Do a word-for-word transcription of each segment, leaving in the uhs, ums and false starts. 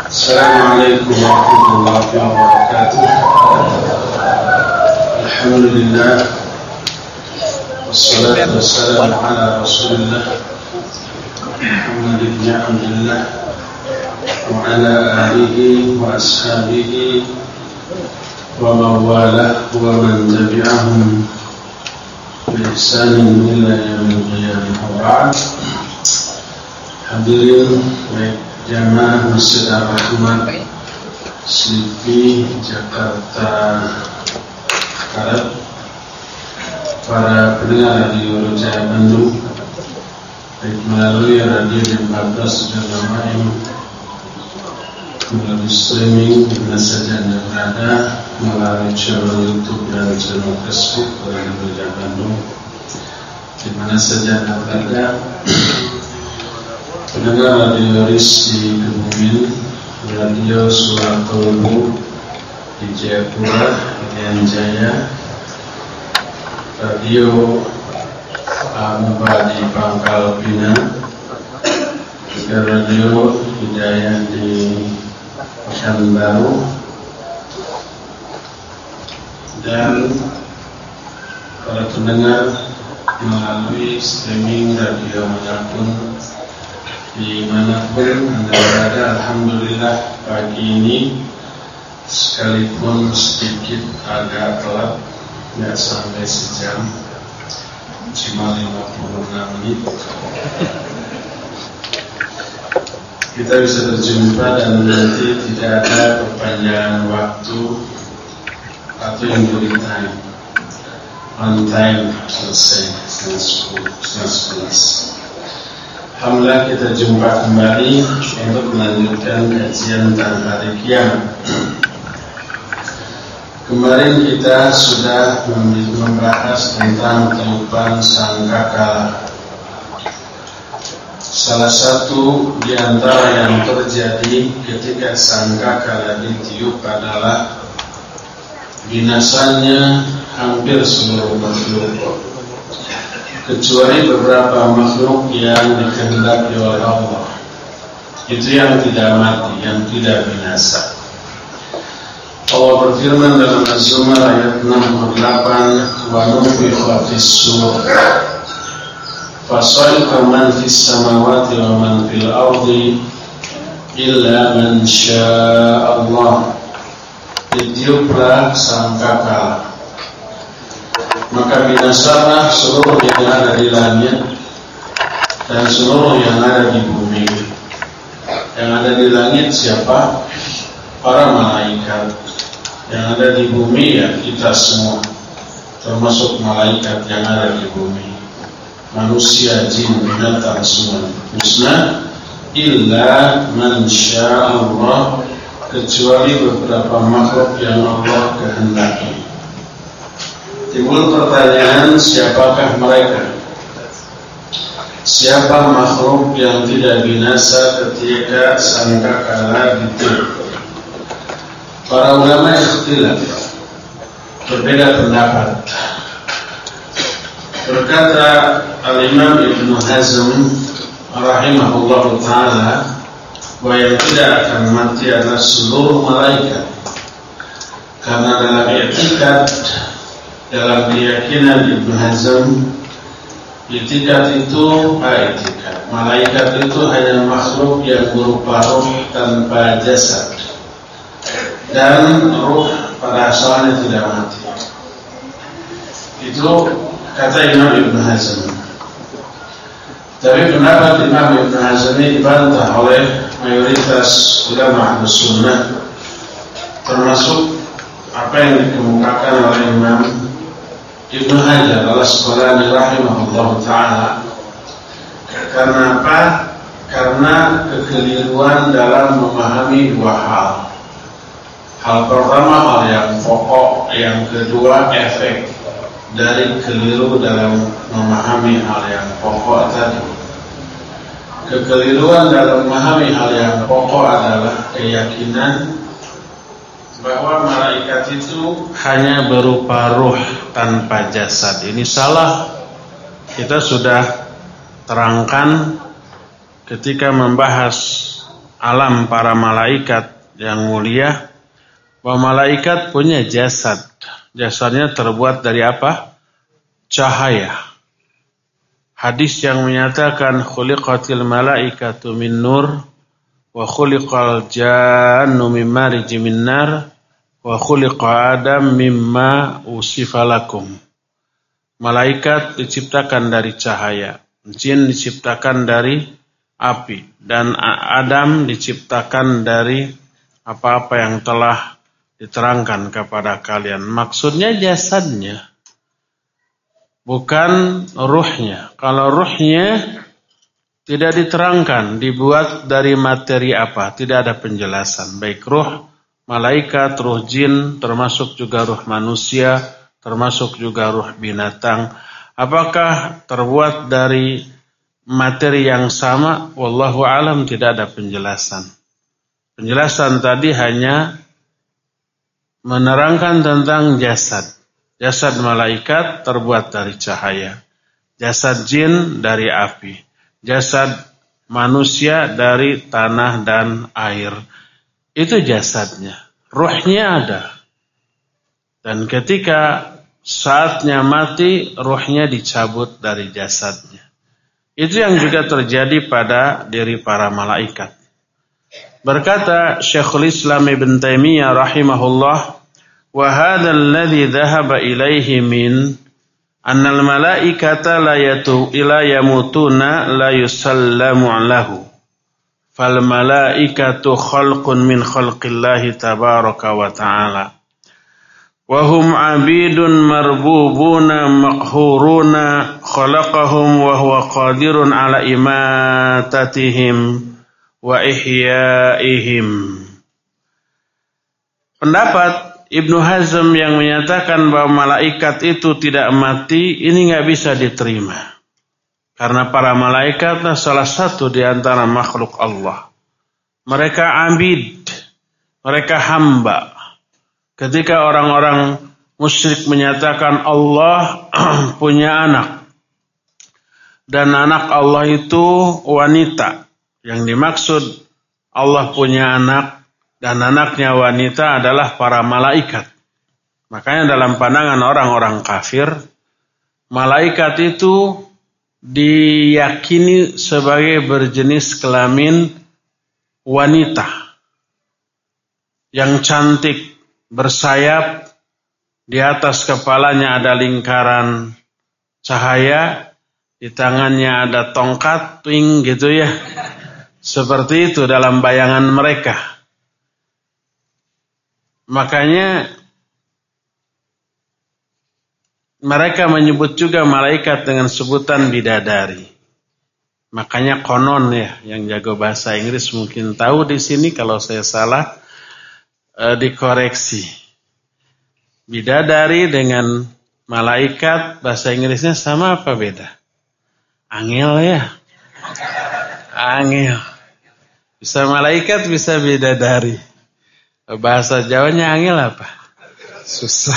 Assalamualaikum warahmatullahi wabarakatuh. Alhamdulillah, wassalatu wassalamu ala rasulillah Muhammad ibn Abdullah wa ala alihi wa ashabihi wa mawalah wa man tabi'ahum bi ihsanin ila yaumil qiyamah. Wa ba'd. Hadirin jamaah Masjid Ar-Rahman Slipi Jakarta Barat, para pendengar radio Roja Bandung, baik melalui radio di empat belas dan lain, melalui streaming di mana saja Anda berada, melalui channel YouTube dan channel Facebook radio Roja Bandung, di mana saja Anda berada. Pendengar radio Rizki Kebumen, radio Suara Kolbu di Jayapura, Irian Jaya, radio Amuba di Pangkal Pinang, radio Hidayah di Pekanbaru, dan para pendengar melalui streaming radio manapun dimanapun Anda berada. Alhamdulillah, pagi ini sekalipun sedikit agak telat, tidak sampai sejam, cuma lima puluh enam menit, kita bisa berjumpa dan nanti tidak ada perpanjangan waktu atau yang beri time, on time, selesai setengah sebelas. Alhamdulillah, kita jumpa kembali untuk melanjutkan kajian tentang hari kiamat. Kemarin kita sudah membahas tentang tiupan sangkakala. Salah satu di antara yang terjadi ketika sangkakala ditiup adalah binasanya hampir seluruh makhluk, kecuali beberapa makhluk yang dikehendaki oleh Allah. Itu yang tidak mati, yang tidak binasa. Allah berfirman dalam Az-Zumar ayat enam puluh delapan, wa nufikha fis-sur fasa'iqa man fis samawati wa man fil ardi illa man syaa Allah. Ditiuplah sangkakala, maka binasalah seluruh yang ada di langit dan seluruh yang ada di bumi. Yang ada di langit siapa? Para malaikat. Yang ada di bumi ya kita semua, termasuk malaikat yang ada di bumi, manusia, jin, binatang semua musnah illa man syaa Allah, kecuali beberapa makhluk yang Allah kehendaki. Timbul pertanyaan, siapakah mereka? Siapa makhluk yang tidak binasa ketika sangkakala ditiup? Para ulama ikhtilaf, berbeda pendapat. Berkata Al-Imam Ibn Hazm rahimahullah ta'ala, bahwa yang tidak akan mati adalah seluruh malaikat, karena dalam i'tikad, dalam keyakinan Ibn Hazm, i'tikad itu i'tikad, malaikat itu hanya makhluk yang berupa ruh tanpa jasad, dan ruh pada asalnya tidak mati. Itu kata Imam Ibn Hazm. Tapi pendapat Imam Ibn Hazm ini dibantah oleh mayoritas ulama Ahlus Sunnah, termasuk apa yang dikemukakan oleh Imam Ibn Hajar al-Asqalani rahimahullah ta'ala. Karena apa? Karena kekeliruan dalam memahami dua hal. Hal pertama hal yang pokok, yang kedua efek dari keliru dalam memahami hal yang pokok tadi. Kekeliruan dalam memahami hal yang pokok adalah keyakinan bahwa malaikat itu hanya berupa ruh tanpa jasad. Ini salah. Kita sudah terangkan ketika membahas alam para malaikat yang mulia, bahwa malaikat punya jasad. Jasadnya terbuat dari apa? Cahaya. Hadis yang menyatakan khuliqatil malaikatu min nur wa khuliqal jannu min marij min nar wa khuliqa adam mimma usifa lakum. Malaikat diciptakan dari cahaya, jin diciptakan dari api, dan Adam diciptakan dari apa-apa yang telah diterangkan kepada kalian. Maksudnya jasadnya, bukan ruhnya. Kalau ruhnya tidak diterangkan, dibuat dari materi apa, tidak ada penjelasan. Baik ruh malaikat, ruh jin, termasuk juga ruh manusia, termasuk juga ruh binatang. Apakah terbuat dari materi yang sama? Wallahu alam, tidak ada penjelasan. Penjelasan tadi hanya menerangkan tentang jasad. Jasad malaikat terbuat dari cahaya. Jasad jin dari api. Jasad manusia dari tanah dan air. Itu jasadnya. Ruhnya ada. Dan ketika saatnya mati, ruhnya dicabut dari jasadnya. Itu yang juga terjadi pada diri para malaikat. Berkata Syekhul Islam Ibn Taimiyah rahimahullah, wa hadha alladhi dhahaba ilaihi min annal malaikata la yatu ila yamutuna la yusallamu lahu. Fal malaikatu khalqun min khalqillahi tabaraka wa ta'ala. Wa hum abidun marbubuna maqhuruna khalaqahum wa huwa qadirun ala imatatihim wa ihyaihim. Pendapat Ibnu Hazm yang menyatakan bahwa malaikat itu tidak mati, ini nggak bisa diterima. Karena para malaikat salah satu di antara makhluk Allah. Mereka abid, mereka hamba. Ketika orang-orang musyrik menyatakan Allah punya anak, dan anak Allah itu wanita, yang dimaksud Allah punya anak dan anaknya wanita adalah para malaikat. Makanya dalam pandangan orang-orang kafir, malaikat itu diyakini sebagai berjenis kelamin wanita yang cantik, bersayap, di atas kepalanya ada lingkaran cahaya, di tangannya ada tongkat, twing gitu ya. Seperti itu dalam bayangan mereka. Makanya mereka menyebut juga malaikat dengan sebutan bidadari. Makanya konon ya, yang jago bahasa Inggris mungkin tahu di sini, kalau saya salah eh, dikoreksi. Bidadari dengan malaikat bahasa Inggrisnya sama apa beda? Angel ya. Angel. Bisa malaikat, bisa bidadari. Bahasa Jawanya angel apa? Susah.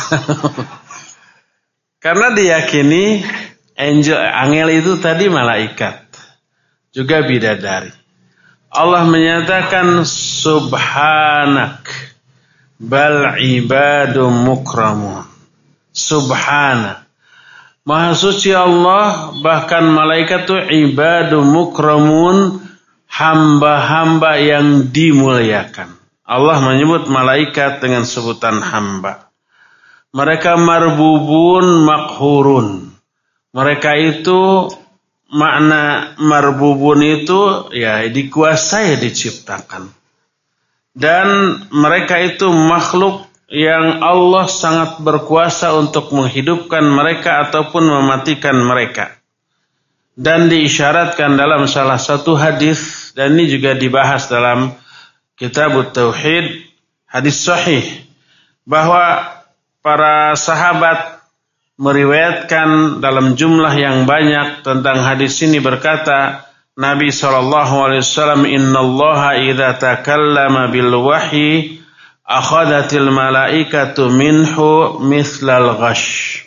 Karena diyakini angel, angel itu tadi malaikat, juga bidadari. Allah menyatakan subhanak bal ibadum mukramun. Subhana, Maha suci Allah, bahkan malaikat itu ibadum mukramun, hamba-hamba yang dimuliakan. Allah menyebut malaikat dengan sebutan hamba. Mereka marbubun makhurun. Mereka itu, makna marbubun itu ya dikuasai, diciptakan. Dan mereka itu makhluk yang Allah sangat berkuasa untuk menghidupkan mereka ataupun mematikan mereka. Dan diisyaratkan dalam salah satu hadis, dan ini juga dibahas dalam Kitab Tauhid, hadis sahih, bahwa para sahabat meriwayatkan dalam jumlah yang banyak tentang hadis ini, berkata Nabi sallallahu alaihi wasallam, innallaha idza takallama bil wahyi akhadatil malaikatu minhu mithlal ghash.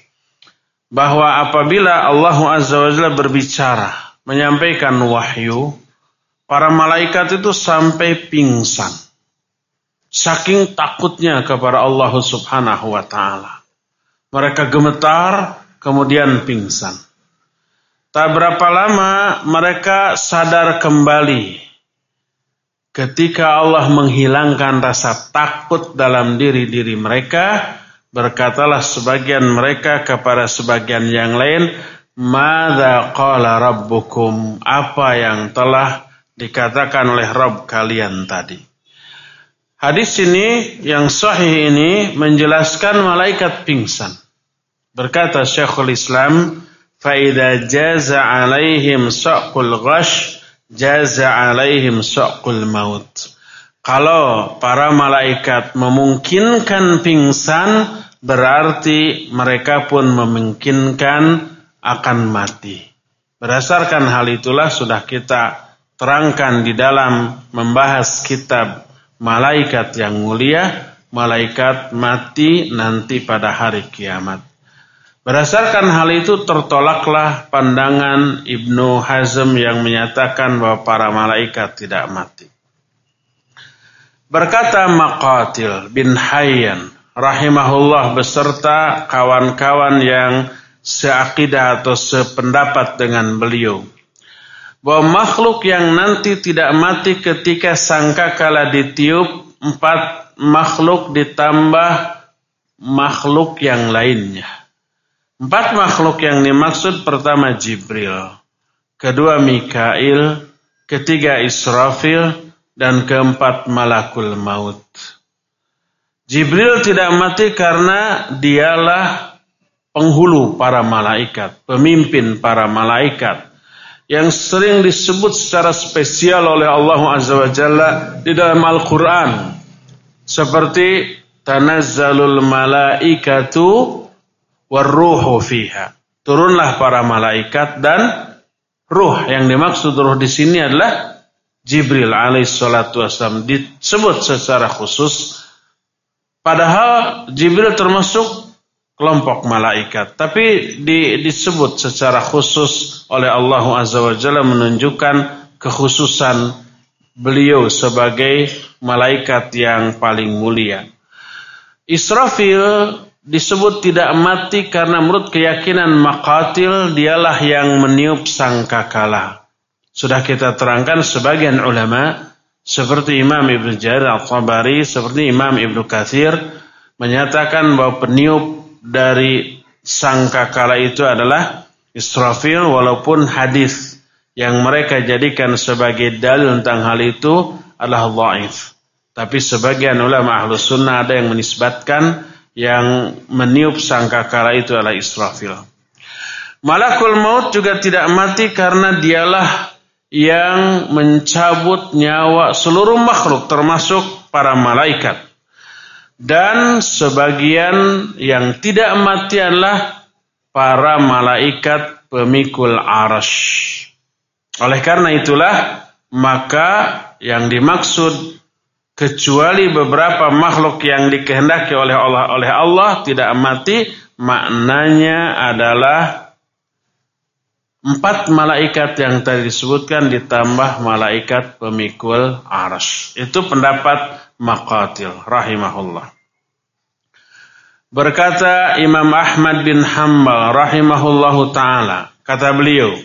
Bahwa apabila Allah azza wa jalla berbicara, menyampaikan wahyu, para malaikat itu sampai pingsan. Saking takutnya kepada Allah Subhanahu wa ta'ala. Mereka gemetar, kemudian pingsan. Tak berapa lama mereka sadar kembali. Ketika Allah menghilangkan rasa takut dalam diri-diri mereka, berkatalah sebagian mereka kepada sebagian yang lain, "Madza qala rabbukum?" Apa yang telah dikatakan oleh Rabb kalian tadi. Hadis ini yang sahih ini menjelaskan malaikat pingsan. Berkata Syekhul Islam, "Fa idza jaza 'alaihim saqul ghash, jaza 'alaihim saqul maut." Kalau para malaikat memungkinkan pingsan, berarti mereka pun memungkinkan akan mati. Berdasarkan hal itulah sudah kita terangkan di dalam membahas kitab malaikat yang mulia, malaikat mati nanti pada hari kiamat. Berdasarkan hal itu tertolaklah pandangan Ibnu Hazm yang menyatakan bahwa para malaikat tidak mati. Berkata Maqatil bin Hayyan rahimahullah beserta kawan-kawan yang seakidah atau sependapat dengan beliau, bahwa makhluk yang nanti tidak mati ketika sangkakala ditiup, empat makhluk ditambah makhluk yang lainnya. Empat makhluk yang dimaksud, pertama Jibril, kedua Mikail, ketiga Israfil, dan keempat Malakul Maut. Jibril tidak mati karena dialah penghulu para malaikat, pemimpin para malaikat, yang sering disebut secara spesial oleh Allah Azza wa Jalla di dalam Al-Quran. Seperti tanazzalul malaikatu warruhu fiha. Turunlah para malaikat dan ruh. Yang dimaksud ruh di sini adalah Jibril alaihi salatu wasallam, disebut secara khusus. Padahal Jibril termasuk kelompok malaikat, tapi di, disebut secara khusus oleh Allah Azza wa Jalla menunjukkan kekhususan beliau sebagai malaikat yang paling mulia. Israfil disebut tidak mati karena menurut keyakinan Maqatil dialah yang meniup sangkakala. Sudah kita terangkan sebagian ulama seperti Imam Ibnu Jarir At-Tabari, seperti Imam Ibnu Katsir menyatakan bahwa peniup dari sangkakala itu adalah Israfil, walaupun hadis yang mereka jadikan sebagai dalil tentang hal itu adalah dhaif. Tapi sebagian ulama Ahlus Sunnah ada yang menisbatkan yang meniup sangkakala itu adalah Israfil. Malakul Maut juga tidak mati karena dialah yang mencabut nyawa seluruh makhluk termasuk para malaikat. Dan sebagian yang tidak mati adalah para malaikat pemikul arasy. Oleh karena itulah maka yang dimaksud kecuali beberapa makhluk yang dikehendaki oleh Allah oleh Allah tidak mati, maknanya adalah empat malaikat yang tadi disebutkan ditambah malaikat pemikul arasy. Itu pendapat Maqatil rahimahullah. Berkata Imam Ahmad bin Hanbal rahimahullahu ta'ala, kata beliau,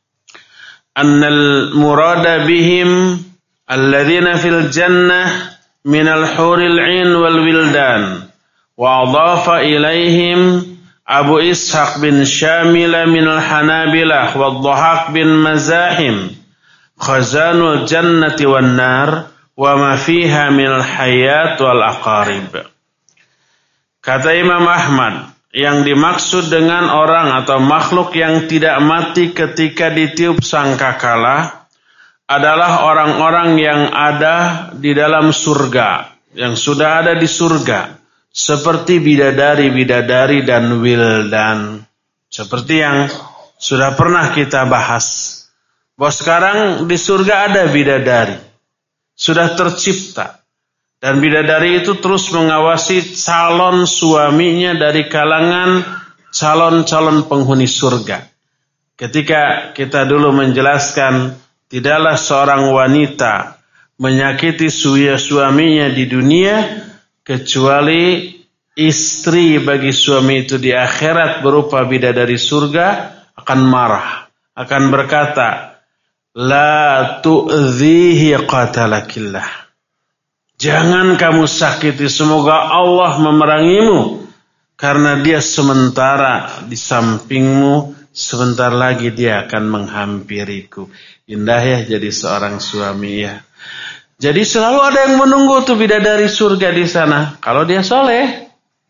annal murada bihim alladzina fil jannah minal huril 'ain wal wildan, wa adhafa ilaihim Abu Ishaq bin Syamila minal Hanabilah wa Dhahak bin Mazahim khazanul jannati wan nar wa ma fiha minal hayat wal aqarib. Kata Imam Ahmad, yang dimaksud dengan orang atau makhluk yang tidak mati ketika ditiup sangkakala adalah orang-orang yang ada di dalam surga, yang sudah ada di surga, seperti bidadari-bidadari dan wildan. Seperti yang sudah pernah kita bahas, bahwa sekarang di surga ada bidadari, sudah tercipta. Dan bidadari itu terus mengawasi calon suaminya dari kalangan calon-calon penghuni surga. Ketika kita dulu menjelaskan tidaklah seorang wanita menyakiti suaminya di dunia kecuali istri bagi suami itu di akhirat berupa bidadari surga akan marah, akan berkata, la tu'dhihi qatalakillah. Jangan kamu sakiti, semoga Allah memerangimu, karena dia sementara di sampingmu, sebentar lagi dia akan menghampiriku. Indah ya jadi seorang suami ya. Jadi selalu ada yang menunggu tuh bidadari surga di sana. Kalau dia soleh.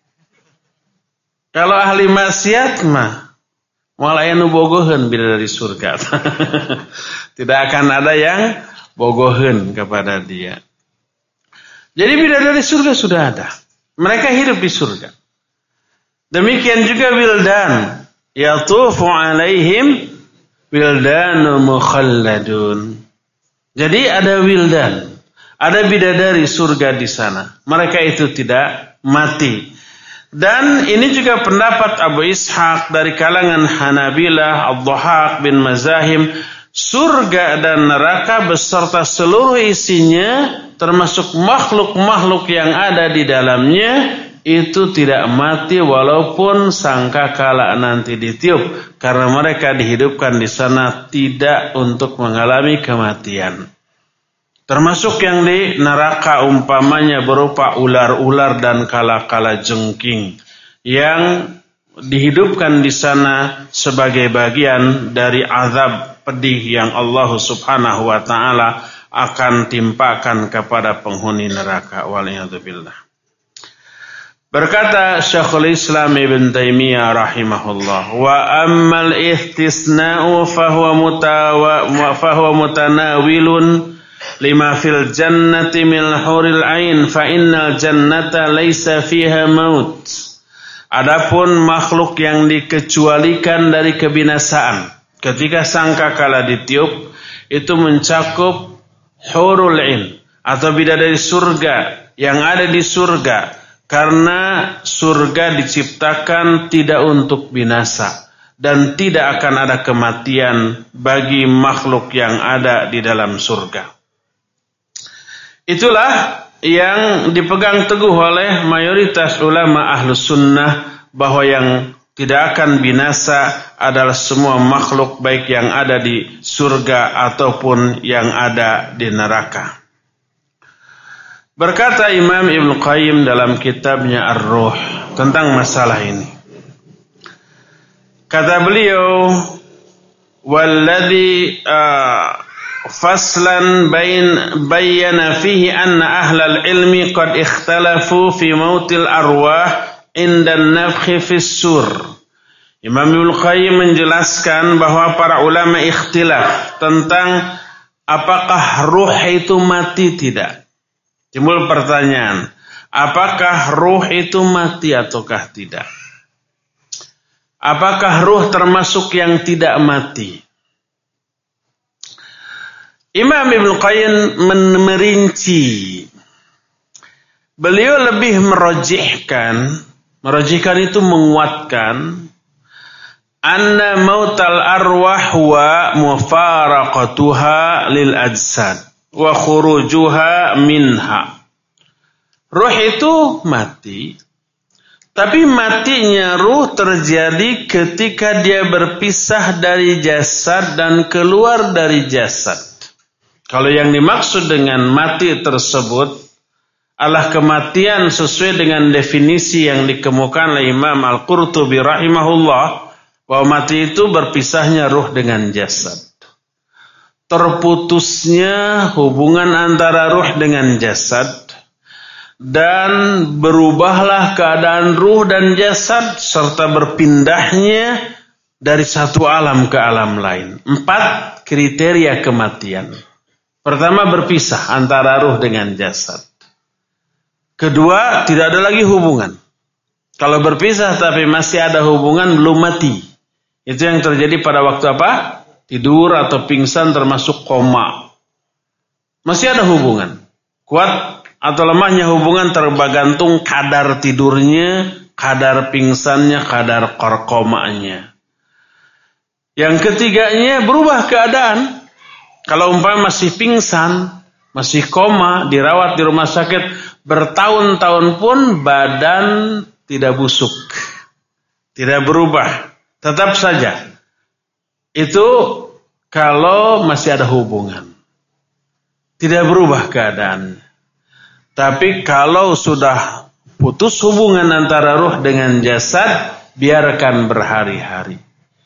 Kalau ahli maksiat mah malah anu bogoheun bidadari surga. Tidak akan ada yang bogoheun kepada dia. Jadi bidadari surga sudah ada. Mereka hidup di surga. Demikian juga wildan. Yatufu alaihim wildanu mukhalladun. Jadi ada wildan. Ada bidadari surga di sana. Mereka itu tidak mati. Dan ini juga pendapat Abu Ishaq dari kalangan Hanabilah, Ad-Dhahak bin Mazahim. Surga dan neraka beserta seluruh isinya, termasuk makhluk-makhluk yang ada di dalamnya, itu tidak mati walaupun sangkakala nanti ditiup. Karena mereka dihidupkan di sana tidak untuk mengalami kematian. Termasuk yang di neraka umpamanya berupa ular-ular dan kala-kala jengking yang dihidupkan di sana sebagai bagian dari azab pedih yang Allah Subhanahu wa taala akan timpakan kepada penghuni neraka. Waliyadzubillah. Berkata Syekhul Islam Ibn Taimiyah rahimahullah, wa ammal istisna'u fahuwa mutawa fahuwa mutanawilun lima fil jannati min huril ain fa innal jannata laisa fiha maut. Adapun makhluk yang dikecualikan dari kebinasaan ketika sangkakala ditiup itu mencakup hurul ain atau bidadari surga yang ada di surga, karena surga diciptakan tidak untuk binasa dan tidak akan ada kematian bagi makhluk yang ada di dalam surga. Itulah yang dipegang teguh oleh mayoritas ulama ahlus sunnah, bahwa yang tidak akan binasa adalah semua makhluk baik yang ada di surga ataupun yang ada di neraka. Berkata Imam Ibn Qayyim dalam kitabnya Ar-Ruh tentang masalah ini. Kata beliau, walladhi uh, faslan bain bayyana fihi anna ahlal ilmi qad ikhtalafu fi mautil arwah inda an-nafkhi fis sur. Imam Ibnu Qayyim menjelaskan bahwa para ulama ikhtilaf tentang apakah ruh itu mati tidak. Timbul pertanyaan, apakah ruh itu mati ataukah tidak? Apakah ruh termasuk yang tidak mati? Imam Ibn Qayyim merinci. Beliau lebih merojihkan, merojihkan itu menguatkan, anna mautal arwah wa mufaraqatuha lil ajsad wa khurujuha minha. Ruh itu mati, tapi matinya ruh terjadi ketika dia berpisah dari jasad dan keluar dari jasad. Kalau yang dimaksud dengan mati tersebut adalah kematian sesuai dengan definisi yang dikemukakan oleh Imam Al-Qurtubi rahimahullah, bahwa mati itu berpisahnya ruh dengan jasad. Terputusnya hubungan antara ruh dengan jasad, dan berubahlah keadaan ruh dan jasad serta berpindahnya dari satu alam ke alam lain. Empat kriteria kematian. Pertama, berpisah antara ruh dengan jasad. Kedua, tidak ada lagi hubungan. Kalau berpisah tapi masih ada hubungan, belum mati. Itu yang terjadi pada waktu apa? Tidur atau pingsan termasuk koma. Masih ada hubungan. Kuat atau lemahnya hubungan tergantung kadar tidurnya, kadar pingsannya, kadar komanya. Yang ketiganya, berubah keadaan. Kalau umpama masih pingsan, masih koma, dirawat di rumah sakit bertahun-tahun pun badan tidak busuk, tidak berubah, tetap saja. Itu kalau masih ada hubungan, tidak berubah keadaan. Tapi kalau sudah putus hubungan antara ruh dengan jasad, biarkan berhari-hari,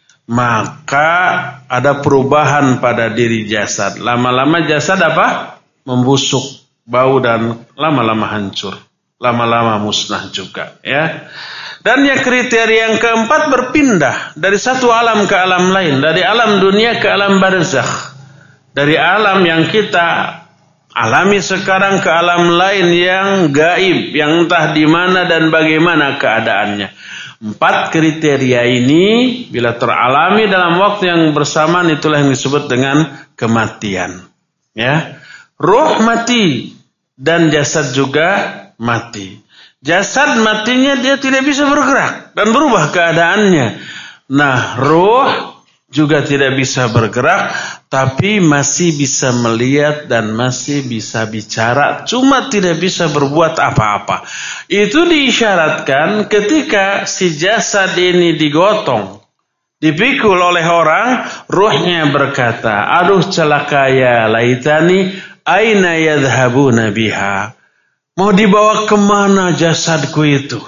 maka ada perubahan pada diri jasad. Lama-lama jasad apa? Membusuk, bau, dan lama-lama hancur, lama-lama musnah juga, ya. Dan yang kriteria yang keempat berpindah dari satu alam ke alam lain, dari alam dunia ke alam barzakh, dari alam yang kita alami sekarang ke alam lain yang gaib, yang entah di mana dan bagaimana keadaannya. Empat kriteria ini bila teralami dalam waktu yang bersamaan, itulah yang disebut dengan kematian. Ya, ruh mati dan jasad juga mati. Jasad matinya dia tidak bisa bergerak dan berubah keadaannya. Nah, ruh juga tidak bisa bergerak, tapi masih bisa melihat dan masih bisa bicara, cuma tidak bisa berbuat apa-apa. Itu diisyaratkan ketika si jasad ini digotong, dipikul oleh orang, ruhnya berkata, aduh celaka ya laitani, aina yadhhabuna biha. Mau dibawa kemana jasadku itu?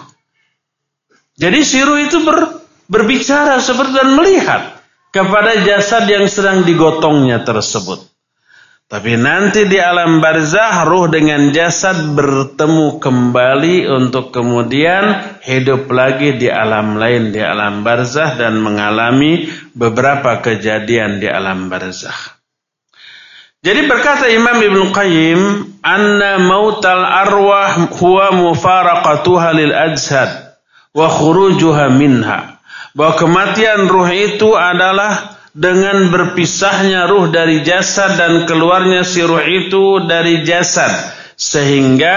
Jadi si ruh itu ber, berbicara seperti dan melihat kepada jasad yang sedang digotongnya tersebut. Tapi nanti di alam barzah, ruh dengan jasad bertemu kembali untuk kemudian hidup lagi di alam lain, di alam barzah, dan mengalami beberapa kejadian di alam barzah. Jadi berkata Imam Ibnu Qayyim, anna mautal arwah huwa mufaraqatuha lil ajsad wa khurujuha minha. Bahwa kematian ruh itu adalah dengan berpisahnya ruh dari jasad dan keluarnya si ruh itu dari jasad, sehingga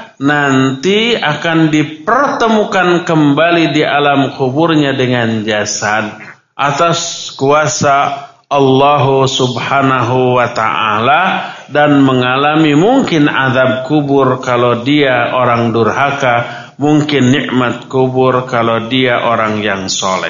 nanti akan dipertemukan kembali di alam kuburnya dengan jasad atas kuasa Allah subhanahu wa ta'ala, dan mengalami mungkin azab kubur kalau dia orang durhaka, mungkin nikmat kubur kalau dia orang yang soleh.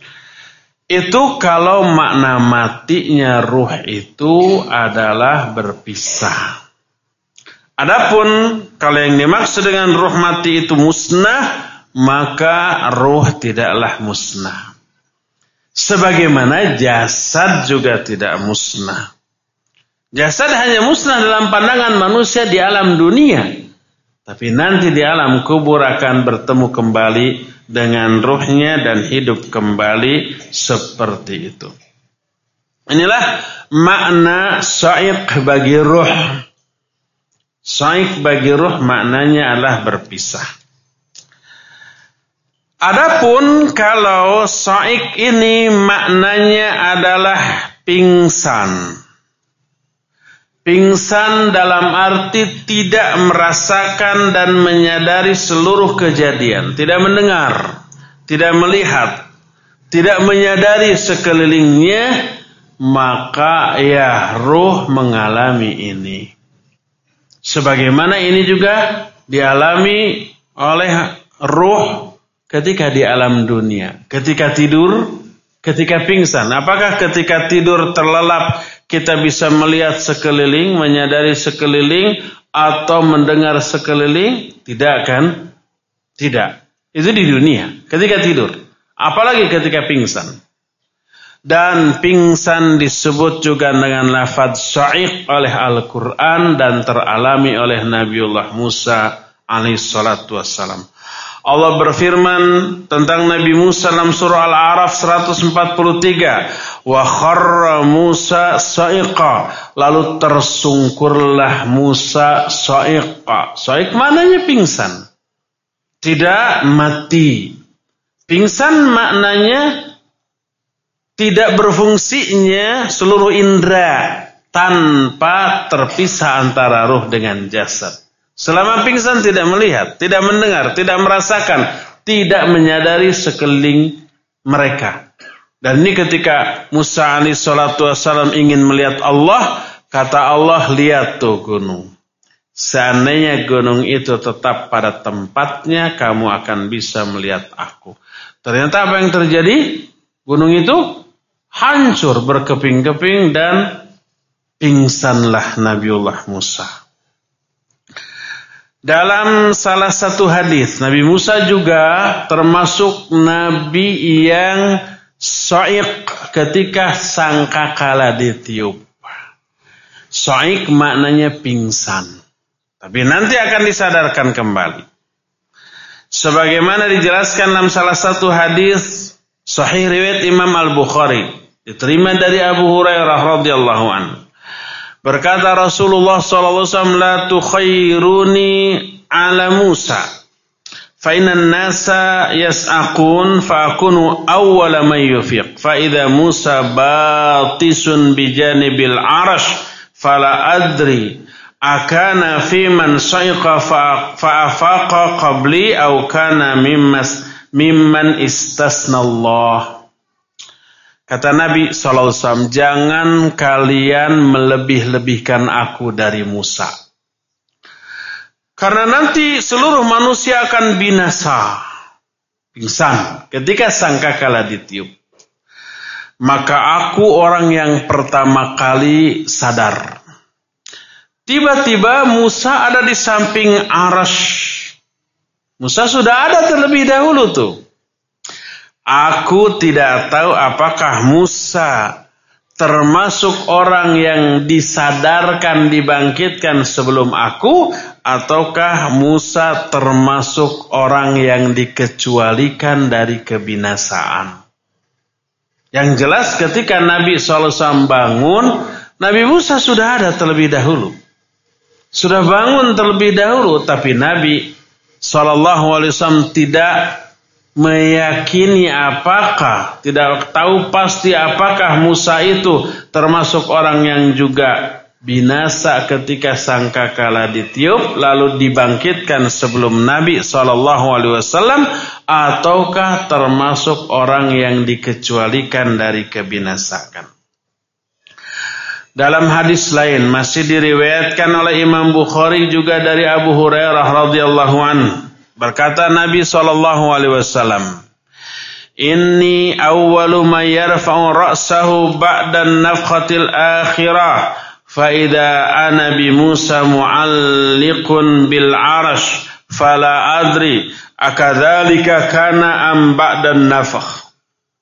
Itu kalau makna matinya ruh itu adalah berpisah. Adapun kalau yang dimaksud dengan ruh mati itu musnah, maka ruh tidaklah musnah. Sebagaimana jasad juga tidak musnah. Jasad hanya musnah dalam pandangan manusia di alam dunia, tapi nanti di alam kubur akan bertemu kembali dengan ruhnya dan hidup kembali seperti itu. Inilah makna sa'iq bagi ruh. Sa'iq bagi ruh maknanya adalah berpisah. Adapun kalau sa'iq ini maknanya adalah pingsan. Pingsan dalam arti tidak merasakan dan menyadari seluruh kejadian, tidak mendengar, tidak melihat, tidak menyadari sekelilingnya, maka ya ruh mengalami ini. Sebagaimana ini juga dialami oleh ruh ketika di alam dunia, ketika tidur, ketika pingsan. Apakah ketika tidur terlelap kita bisa melihat sekeliling, menyadari sekeliling, atau mendengar sekeliling? Tidak kan? Tidak. Itu di dunia, ketika tidur. Apalagi ketika pingsan. Dan pingsan disebut juga dengan lafaz sa'iq oleh Al-Quran dan teralami oleh Nabiullah Musa alaihissalatu wassalam. Allah berfirman tentang Nabi Musa dalam surah Al-A'raf seratus empat puluh tiga, wa kharra Musa sa'iqa, lalu tersungkurlah Musa sa'iqa. Sa'iq maknanya pingsan, tidak mati. Pingsan maknanya tidak berfungsinya seluruh indera tanpa terpisah antara ruh dengan jasad. Selama pingsan tidak melihat, tidak mendengar, tidak merasakan, tidak menyadari sekeliling mereka. Dan ini ketika Musa alaihissalatu wassalam ingin melihat Allah, Kata Allah, lihat tuh gunung. Seandainya gunung itu tetap pada tempatnya, kamu akan bisa melihat aku. Ternyata apa yang terjadi? Gunung itu hancur berkeping-keping dan pingsanlah Nabiullah Musa. Dalam salah satu hadis, Nabi Musa juga termasuk nabi yang so'ik ketika sangkakala ditiup. So'ik maknanya pingsan. Tapi nanti akan disadarkan kembali. Sebagaimana dijelaskan dalam salah satu hadis sahih riwayat Imam Al-Bukhari, diterima dari Abu Hurairah radhiyallahu anhu. Berkata Rasulullah sallallahu alaihi wasallam, la tukhairuni ala Musa fa innan nasa yas'aqun fa akunu awwala man yufiq fa idza Musa batisun bi janibil arash fala adri akana fi man saiqa fa afaqa qabli aw kana mimmas mimman istasna Allah. Kata Nabi shallallahu alaihi wasallam, jangan kalian melebih-lebihkan aku dari Musa. Karena nanti seluruh manusia akan binasa, pingsan ketika sangkakala ditiup. Maka aku orang yang pertama kali sadar. Tiba-tiba Musa ada di samping Arash. Musa sudah ada terlebih dahulu tuh. Aku tidak tahu apakah Musa termasuk orang yang disadarkan, dibangkitkan sebelum aku, ataukah Musa termasuk orang yang dikecualikan dari kebinasaan. Yang jelas ketika Nabi shallallahu alaihi wasallam bangun, Nabi Musa sudah ada terlebih dahulu. Sudah bangun terlebih dahulu, tapi Nabi shallallahu alaihi wasallam tidak meyakini apakah, tidak tahu pasti apakah Musa itu termasuk orang yang juga binasa ketika sangkakala ditiup lalu dibangkitkan sebelum Nabi shallallahu alaihi wasallam, ataukah termasuk orang yang dikecualikan dari kebinasaan. Dalam hadis lain masih diriwayatkan oleh Imam Bukhari juga dari Abu Hurairah radhiyallahu anhu. Berkata Nabi sallallahu alaihi wasallam, "Inni awwalu man yarfa'u ra'sahu ba'da an-nafkhatil akhirah, fa idza ana bi Musa mu'alliqun bil 'arash, fala adri akadzalika kana am ba'da an-nafkh."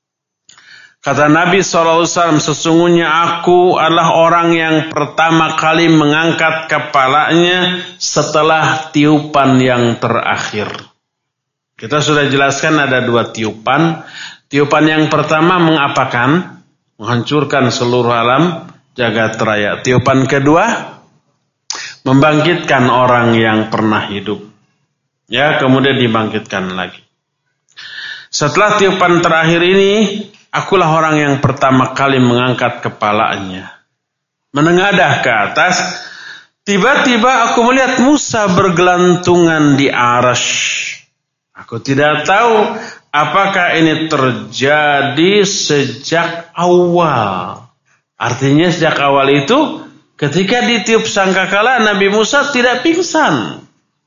Kata Nabi shallallahu alaihi wasallam, sesungguhnya aku adalah orang yang pertama kali mengangkat kepalanya setelah tiupan yang terakhir. Kita sudah jelaskan ada dua tiupan. Tiupan yang pertama mengapakan? Menghancurkan seluruh alam jagat raya. Tiupan kedua membangkitkan orang yang pernah hidup. Ya, kemudian dibangkitkan lagi. Setelah tiupan terakhir ini, akulah orang yang pertama kali mengangkat kepalanya, menengadah ke atas. Tiba-tiba aku melihat Musa bergelantungan di Arash. Aku tidak tahu apakah ini terjadi sejak awal. Artinya sejak awal itu ketika ditiup sangkakala Nabi Musa tidak pingsan.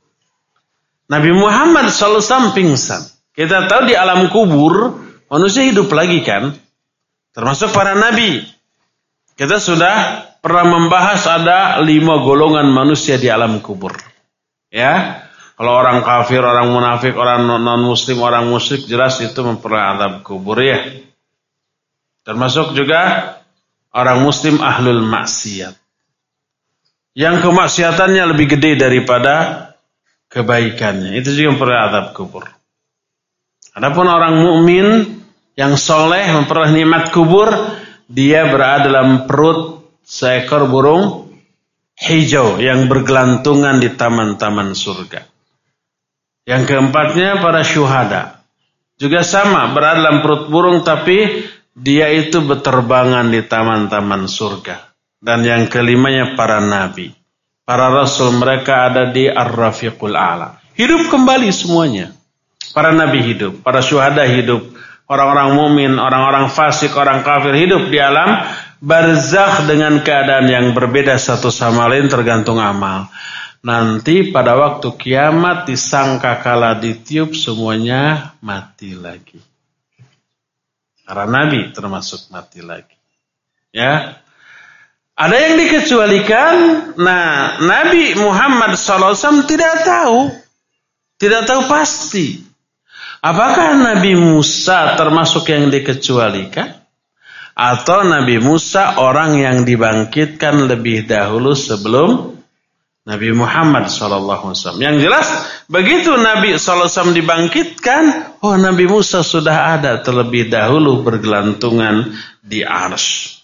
Nabi Muhammad shallallahu alaihi wasallam pingsan. Kita tahu di alam kubur manusia hidup lagi kan? Termasuk para nabi. Kita sudah pernah membahas ada lima golongan manusia di alam kubur. Ya. Kalau orang kafir, orang munafik, orang non-muslim, orang musyrik, jelas itu memperoleh azab kubur ya. Termasuk juga orang muslim ahlul maksiat. Yang kemaksiatannya lebih gede daripada kebaikannya. Itu juga memperoleh azab kubur. Adapun orang mukmin yang soleh memperoleh nikmat kubur, dia berada dalam perut seekor burung hijau yang bergelantungan di taman-taman surga. Yang keempatnya para syuhada. Juga sama, berada dalam perut burung tapi dia itu berterbangan di taman-taman surga. Dan yang kelimanya para nabi. Para rasul, mereka ada di Ar-Rafiqul A'la. Hidup kembali semuanya. Para nabi hidup, para syuhada hidup. Orang-orang mumin, orang-orang fasik, orang kafir hidup di alam barzakh dengan keadaan yang berbeda satu sama lain tergantung amal. Nanti pada waktu kiamat disangka kala ditiup semuanya mati lagi. Para nabi termasuk mati lagi. Ya. Ada yang dikecualikan. Nah, Nabi Muhammad shallallahu alaihi wasallam tidak tahu. Tidak tahu pasti. Apakah Nabi Musa termasuk yang dikecualikan? Atau Nabi Musa orang yang dibangkitkan lebih dahulu sebelum Nabi Muhammad shallallahu alaihi wasallam. Yang jelas, begitu Nabi shallallahu alaihi wasallam dibangkitkan, oh Nabi Musa sudah ada terlebih dahulu bergelantungan di arsy.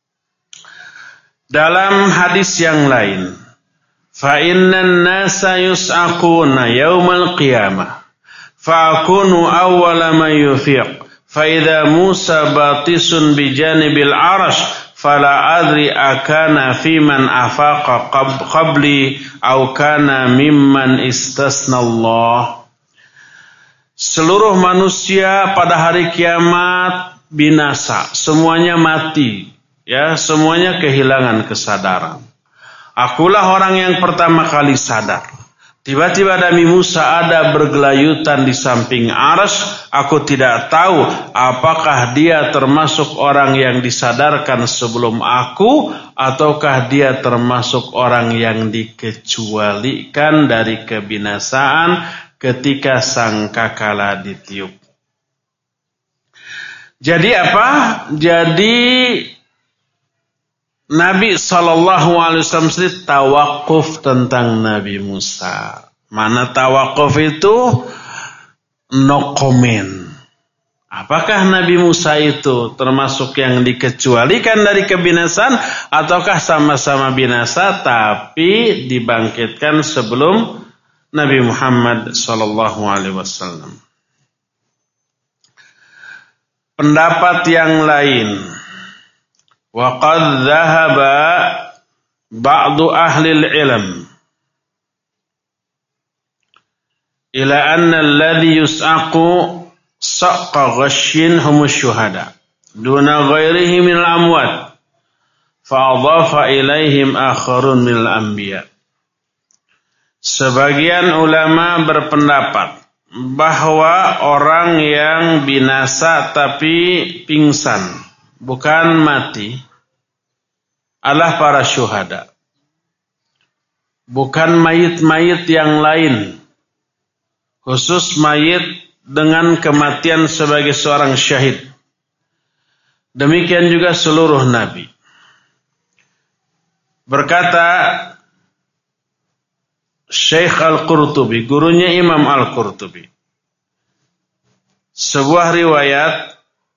Dalam hadis yang lain, fa innan nasa yus'aquna yaumal qiyamah, fa akunu awwala man yufiq, fa idza Musa batisun bi janibil arsy fala adri akana fiman afaqa qabli au kana mimman istasna Allah. Seluruh manusia pada hari kiamat binasa, semuanya mati, ya, semuanya kehilangan kesadaran. Akulah orang yang pertama kali sadar. Tiba-tiba Nabi Musa ada bergelayutan di samping arsy. Aku tidak tahu apakah dia termasuk orang yang disadarkan sebelum aku, ataukah dia termasuk orang yang dikecualikan dari kebinasaan ketika sangkakala ditiup. Jadi apa? Jadi Nabi shallallahu alaihi wasallam sendiri tawakuf tentang Nabi Musa. Mana tawakuf itu? No comment. Apakah Nabi Musa itu termasuk yang dikecualikan dari kebinasaan, ataukah sama-sama binasa tapi dibangkitkan sebelum Nabi Muhammad shallallahu alaihi wasallam? Pendapat yang lain, wa qad dhahaba ba'du ahli al-ilm ila anna alladhi yus'aqu saqqa ghashin hum syuhada duna ghairihi min al-amwat fa adhafa ilaihim akharun min al-anbiya. Sebagian ulama berpendapat bahwa orang yang binasa tapi pingsan, bukan mati, adalah para syuhada. Bukan mayit-mayit yang lain. Khusus mayit dengan kematian sebagai seorang syahid. Demikian juga seluruh nabi. Berkata Syekh Al-Qurtubi, gurunya Imam Al-Qurtubi, sebuah riwayat,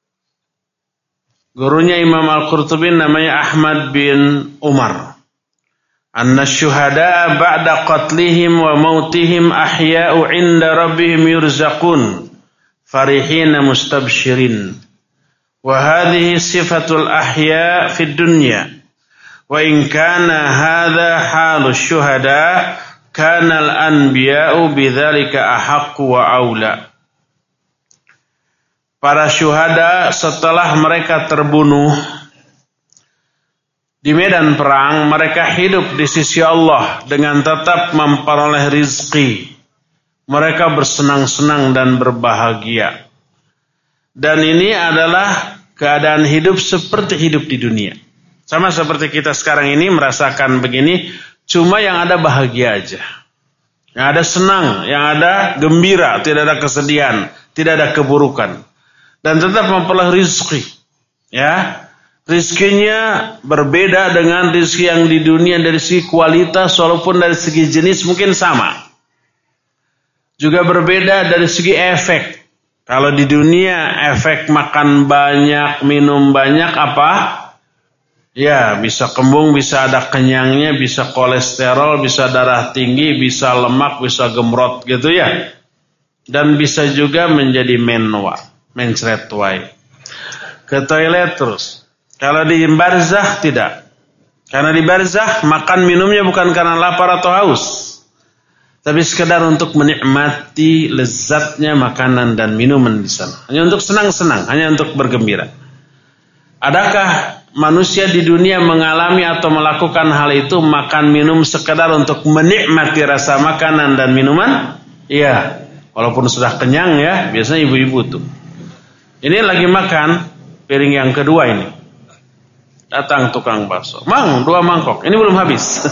gurunya Imam Al-Qurtubi namanya Ahmad bin Umar, anna syuhada'a ba'da qatlihim wa mautihim ahya'u 'inda rabbihim yurzaqun farihina mustabshirin wa hadhihi sifatul ahya' fid dunya wa in kana hadha halu syuhada' kana al-anbiya'u bidzalika ahaqqu wa aula. Para syuhada setelah mereka terbunuh di medan perang, mereka hidup di sisi Allah dengan tetap memperoleh rizki. Mereka bersenang-senang dan berbahagia. Dan ini adalah keadaan hidup seperti hidup di dunia. Sama seperti kita sekarang ini merasakan begini, cuma yang ada bahagia aja. Yang ada senang, yang ada gembira, tidak ada kesedihan, tidak ada keburukan. Dan tetap memperoleh rizki. Ya. Rizkinya berbeda dengan rizki yang di dunia dari segi kualitas, walaupun dari segi jenis mungkin sama. Juga berbeda dari segi efek. Kalau di dunia efek makan banyak, minum banyak apa? Ya, bisa kembung, bisa ada kenyangnya, bisa kolesterol, bisa darah tinggi, bisa lemak, bisa gemrot gitu ya. Dan bisa juga menjadi menwa, mencret tuai. Ke toilet terus. Kalau di barzakh tidak. Karena di barzakh makan minumnya bukan karena lapar atau haus, tapi sekedar untuk menikmati lezatnya makanan dan minuman di sana. Hanya untuk senang-senang, hanya untuk bergembira. Adakah manusia di dunia mengalami atau melakukan hal itu, makan minum sekedar untuk menikmati rasa makanan dan minuman? Iya, walaupun sudah kenyang ya, biasanya ibu-ibu tuh. Ini lagi makan, piring yang kedua ini. Datang tukang bakso. Mang, dua mangkok. Ini belum habis.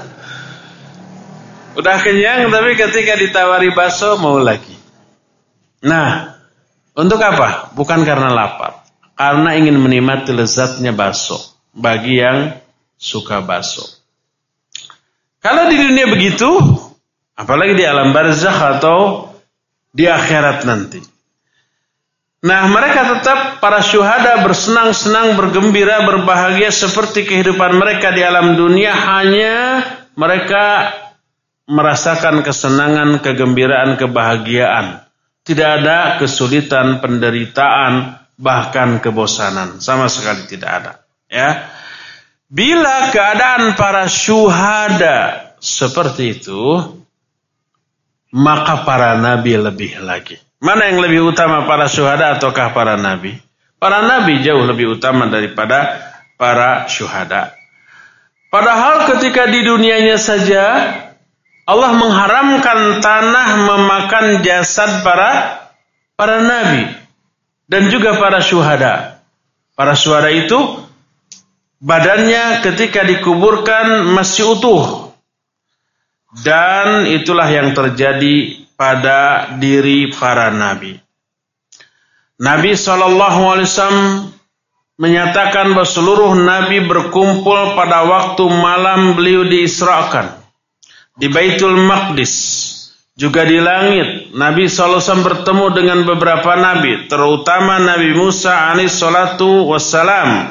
Udah kenyang, tapi ketika ditawari bakso, mau lagi. Nah, untuk apa? Bukan karena lapar. Karena ingin menikmati lezatnya bakso. Bagi yang suka bakso. Kalau di dunia begitu, apalagi di alam barzakh atau di akhirat nanti. Nah, mereka tetap para syuhada bersenang-senang, bergembira, berbahagia seperti kehidupan mereka di alam dunia. Hanya mereka merasakan kesenangan, kegembiraan, kebahagiaan. Tidak ada kesulitan, penderitaan, bahkan kebosanan. Sama sekali tidak ada. Ya. Bila keadaan para syuhada seperti itu, maka para nabi lebih lagi. Mana yang lebih utama, para syuhada ataukah para nabi? Para nabi jauh lebih utama daripada para syuhada. Padahal ketika di dunianya saja Allah mengharamkan tanah memakan jasad para para nabi dan juga para syuhada. Para syuhada itu badannya ketika dikuburkan masih utuh. Dan itulah yang terjadi pada diri para nabi. Nabi shallallahu alaihi wasallam menyatakan bahwa seluruh nabi berkumpul pada waktu malam beliau diisrakan di Baitul Maqdis, juga di langit. Nabi shallallahu alaihi wasallam bertemu dengan beberapa nabi, terutama Nabi Musa alaihi salatu wassalam.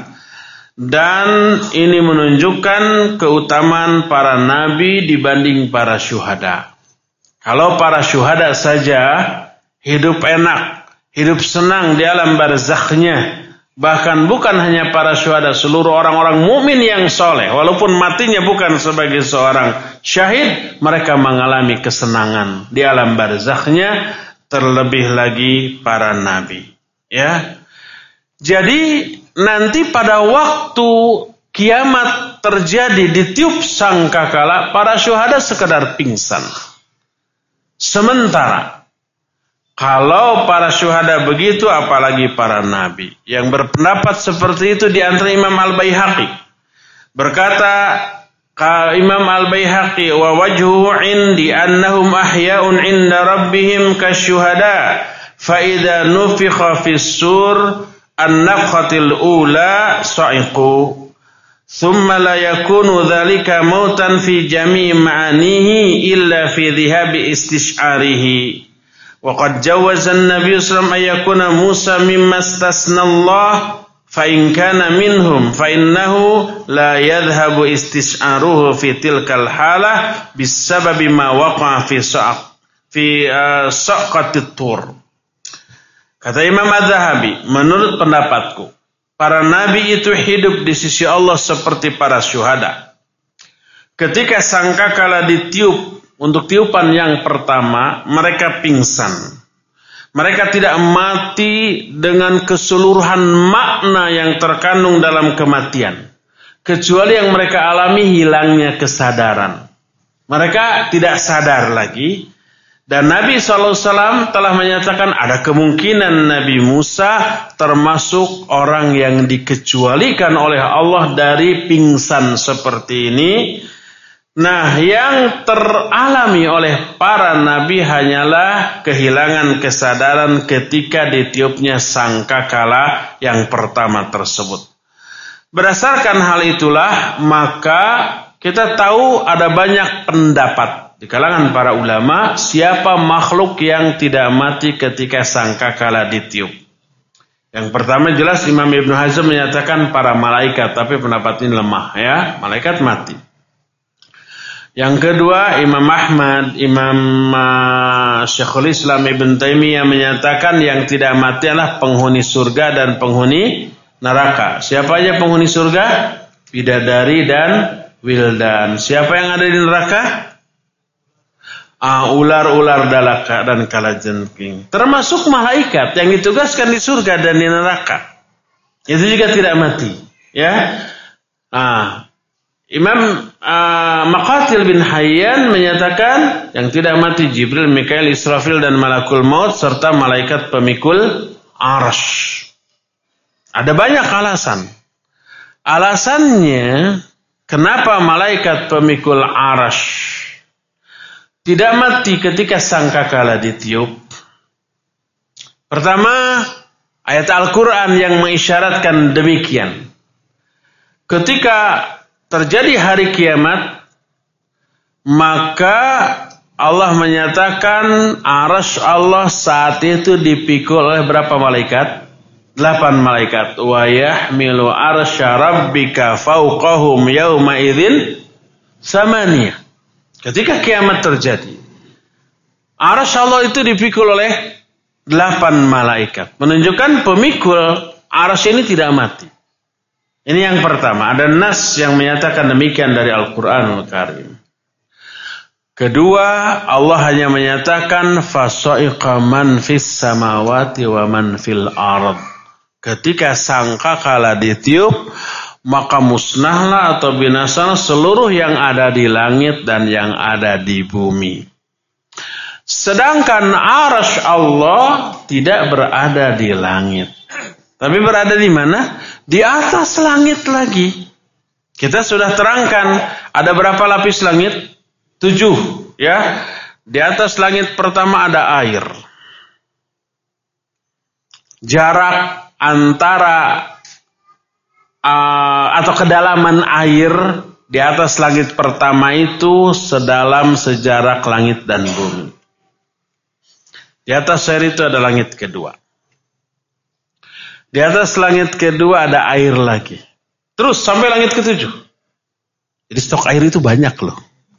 Dan ini menunjukkan keutamaan para nabi dibanding para syuhada. Kalau para syuhada saja hidup enak, hidup senang di alam barzakhnya, bahkan bukan hanya para syuhada, seluruh orang-orang mukmin yang soleh, walaupun matinya bukan sebagai seorang syahid, mereka mengalami kesenangan di alam barzakhnya, terlebih lagi para nabi. Ya, jadi nanti pada waktu kiamat terjadi, ditiup sangkakala, para syuhada sekedar pingsan. Sementara kalau para syuhada begitu, apalagi para nabi. Yang berpendapat seperti itu di antara Imam Al-Baihaqi. Berkata Imam Al-Baihaqi, wa wajhu indi annahum ahya'un inda rabbihim kasyuhada fa idza nufikha fis sur an-nafkhatil ula sa'iqu thumma la yakunu dhalika mautan fi jami' ma'anihi illa fi dhihabi istish'arihi. Wa qad jawaza an-nabiy sallallahu alaihi wasallam ayakuna Musa mimma istasna Allah fa in kana minhum fa innahu la yadhhabu istish'aruhu fi tilkal halah bisababi ma waqa'a fi sa'q fi uh, saqatit tur. Kata Imam Az-Zahabi, menurut pendapatku, para nabi itu hidup di sisi Allah seperti para syuhada. Ketika sangkakala ditiup untuk tiupan yang pertama, mereka pingsan. Mereka tidak mati dengan keseluruhan makna yang terkandung dalam kematian, kecuali yang mereka alami hilangnya kesadaran. Mereka tidak sadar lagi. Dan Nabi shallallahu alaihi wasallam telah menyatakan ada kemungkinan Nabi Musa termasuk orang yang dikecualikan oleh Allah dari pingsan seperti ini. Nah, yang teralami oleh para nabi hanyalah kehilangan kesadaran ketika ditiupnya sangkakala yang pertama tersebut. Berdasarkan hal itulah, maka kita tahu ada banyak pendapat di kalangan para ulama, siapa makhluk yang tidak mati ketika sangkakala ditiup. Yang pertama jelas Imam Ibnu Hazm menyatakan para malaikat, tapi pendapat ini lemah ya, malaikat mati. Yang kedua Imam Ahmad, Imam uh, Syekhul Islam Ibn Taimiyah menyatakan yang tidak mati adalah penghuni surga dan penghuni neraka. Siapa aja penghuni surga? Bidadari dan wildan. Siapa yang ada di neraka? Uh, ular-ular dalaka dan kalajengking, termasuk malaikat yang ditugaskan di surga dan di neraka, itu juga tidak mati. Ya. Nah, Imam uh, Maqatil bin Hayyan menyatakan yang tidak mati Jibril, Mikail, Israfil dan Malakul Maut serta malaikat pemikul Arsy. Ada banyak alasan. Alasannya kenapa malaikat pemikul Arsy tidak mati ketika sangkakala ditiup? Pertama, ayat Al-Quran yang mengisyaratkan demikian. Ketika terjadi hari kiamat, maka Allah menyatakan arsy Allah saat itu dipikul oleh berapa malaikat? Delapan malaikat. Wa yahmilu arsya rabbika fawqahum yawma idzin samaniyah. Ketika kiamat terjadi, arsy Allah itu dipikul oleh delapan malaikat. Menunjukkan pemikul arsy ini tidak mati. Ini yang pertama, ada nas yang menyatakan demikian dari Al-Qur'anul Karim. Kedua, Allah hanya menyatakan fasa'iqa man fis samawati wa man fil ard. Ketika sangkakala ditiup, maka musnahlah atau binasalah seluruh yang ada di langit dan yang ada di bumi. Sedangkan arsy Allah tidak berada di langit. Tapi berada di mana? Di atas langit lagi. Kita sudah terangkan ada berapa lapis langit? Tujuh, ya. Di atas langit pertama ada air. Jarak antara uh, atau kedalaman air di atas langit pertama itu sedalam sejarak langit dan bumi. Di atas air itu ada langit kedua. Di atas langit kedua ada air lagi. Terus sampai langit ketujuh. Jadi stok air itu banyak loh.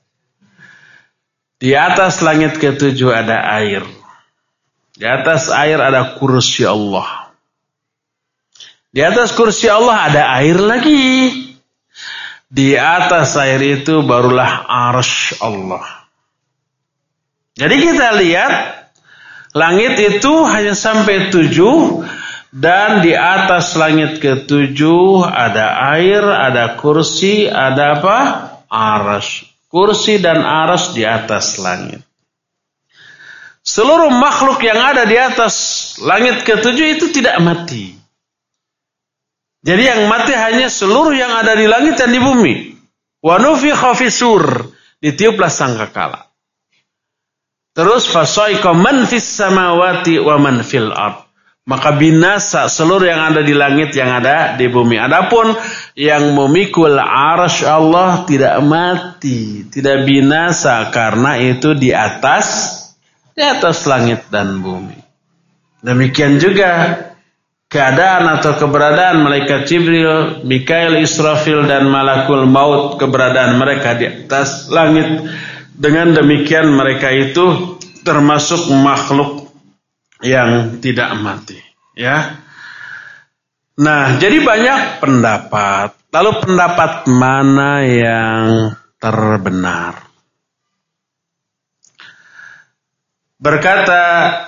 Di atas langit ketujuh ada air. Di atas air ada kursi Allah. Di atas kursi Allah ada air lagi. Di atas air itu barulah arsy Allah. Jadi kita lihat langit itu hanya sampai tujuh. Dan di atas langit ketujuh ada air, ada kursi, ada apa? Arsy. Kursi dan arsy di atas langit. Seluruh makhluk yang ada di atas langit ketujuh itu tidak mati. Jadi yang mati hanya seluruh yang ada di langit dan di bumi. Wa nufikha fis-sur, ditiuplah sangkakala. Terus fasa'iqa man fis samawati wa man fil ard. Maka binasa seluruh yang ada di langit, yang ada di bumi. Adapun yang memikul arsy Allah tidak mati, tidak binasa karena itu di atas di atas langit dan bumi. Demikian juga keadaan atau keberadaan malaikat Jibril, Mikail, Israfil dan Malakul Maut, keberadaan mereka di atas langit. Dengan demikian mereka itu termasuk makhluk yang tidak mati, ya. Nah, jadi banyak pendapat. Lalu pendapat mana yang terbenar? Berkata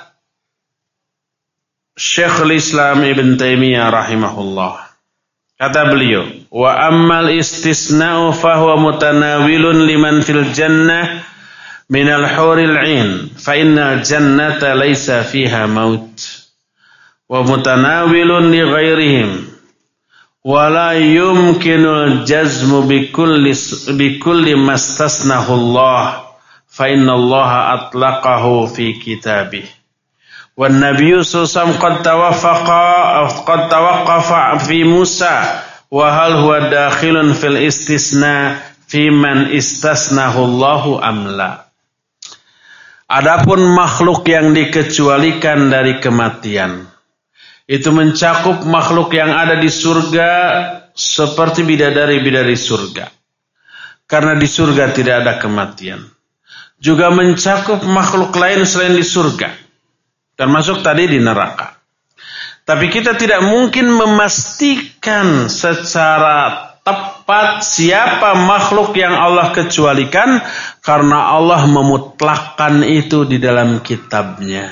Syekhul Islam Ibn Taimiyah rahimahullah. Kata beliau, wa ammal istisna'u fahuwa mutanawilun liman fil jannah minal huril 'ain fa innal jannata laisa fiha maut wa mutanawilun li ghairihim wa la yumkinul jazmu bi kulli bi kulli mastasnahu Allah fa innallaha atlaqahu fi kitabih wan nabiyyu sallallahu qad tawaffaqa qad tawaqqafa fi Musa wa hal huwa dakhilun fil istisna fi man istasnahu Allahu amla. Adapun makhluk yang dikecualikan dari kematian, itu mencakup makhluk yang ada di surga seperti bidadari-bidadari surga. Karena di surga tidak ada kematian. Juga mencakup makhluk lain selain di surga. Termasuk tadi di neraka. Tapi kita tidak mungkin memastikan secara tepat siapa makhluk yang Allah kecualikan, karena Allah memutlakkan itu di dalam kitabnya.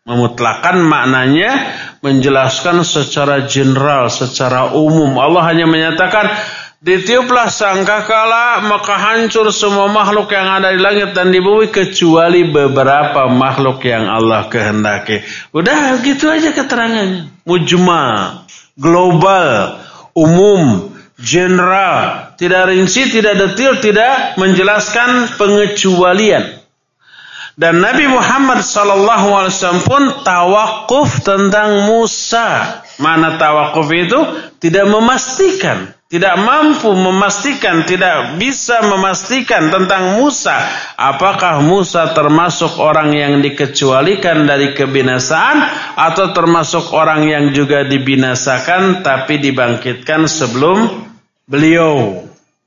Memutlakan maknanya menjelaskan secara general, secara umum. Allah hanya menyatakan, ditiuplah sangkakala maka hancur semua makhluk yang ada di langit dan di bumi kecuali beberapa makhluk yang Allah kehendaki. Udah gitu aja keterangannya. Mujma, global, umum, general, tidak rinci, tidak detail, tidak menjelaskan pengecualian. Dan Nabi Muhammad sallallahu alaihi wasallam pun tawakuf tentang Musa. Mana tawakuf itu? Tidak memastikan, tidak mampu memastikan, tidak bisa memastikan tentang Musa. Apakah Musa termasuk orang yang dikecualikan dari kebinasaan atau termasuk orang yang juga dibinasakan tapi dibangkitkan sebelum beliau?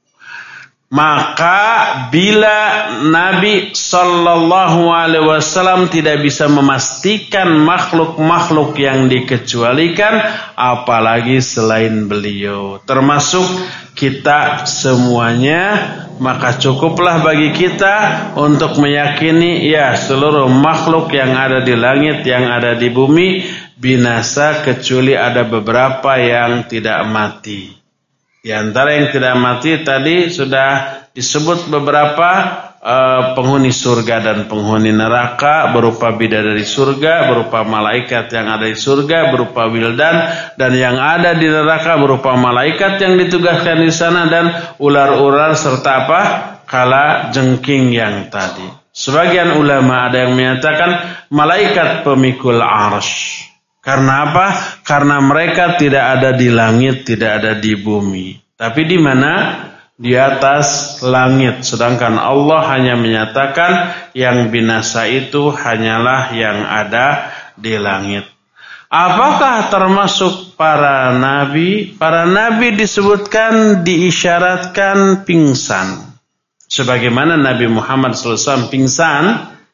Maka bila Nabi sallallahu alaihi wasallam tidak bisa memastikan makhluk-makhluk yang dikecualikan, apalagi selain beliau, termasuk kita semuanya, maka cukuplah bagi kita untuk meyakini ya seluruh makhluk yang ada di langit, yang ada di bumi binasa kecuali ada beberapa yang tidak mati. Di antara yang tidak mati tadi sudah disebut beberapa uh, penghuni surga dan penghuni neraka, berupa bidadari surga, berupa malaikat yang ada di surga, berupa wildan, dan yang ada di neraka berupa malaikat yang ditugaskan di sana, dan ular-ular serta apa? Kala jengking yang tadi. Sebagian ulama ada yang menyatakan malaikat pemikul arsy. Karena apa? Karena mereka tidak ada di langit, tidak ada di bumi. Tapi di mana? Di atas langit. Sedangkan Allah hanya menyatakan yang binasa itu hanyalah yang ada di langit. Apakah termasuk para nabi? Para nabi disebutkan, diisyaratkan pingsan. Sebagaimana Nabi Muhammad shallallahu alaihi wasallam pingsan,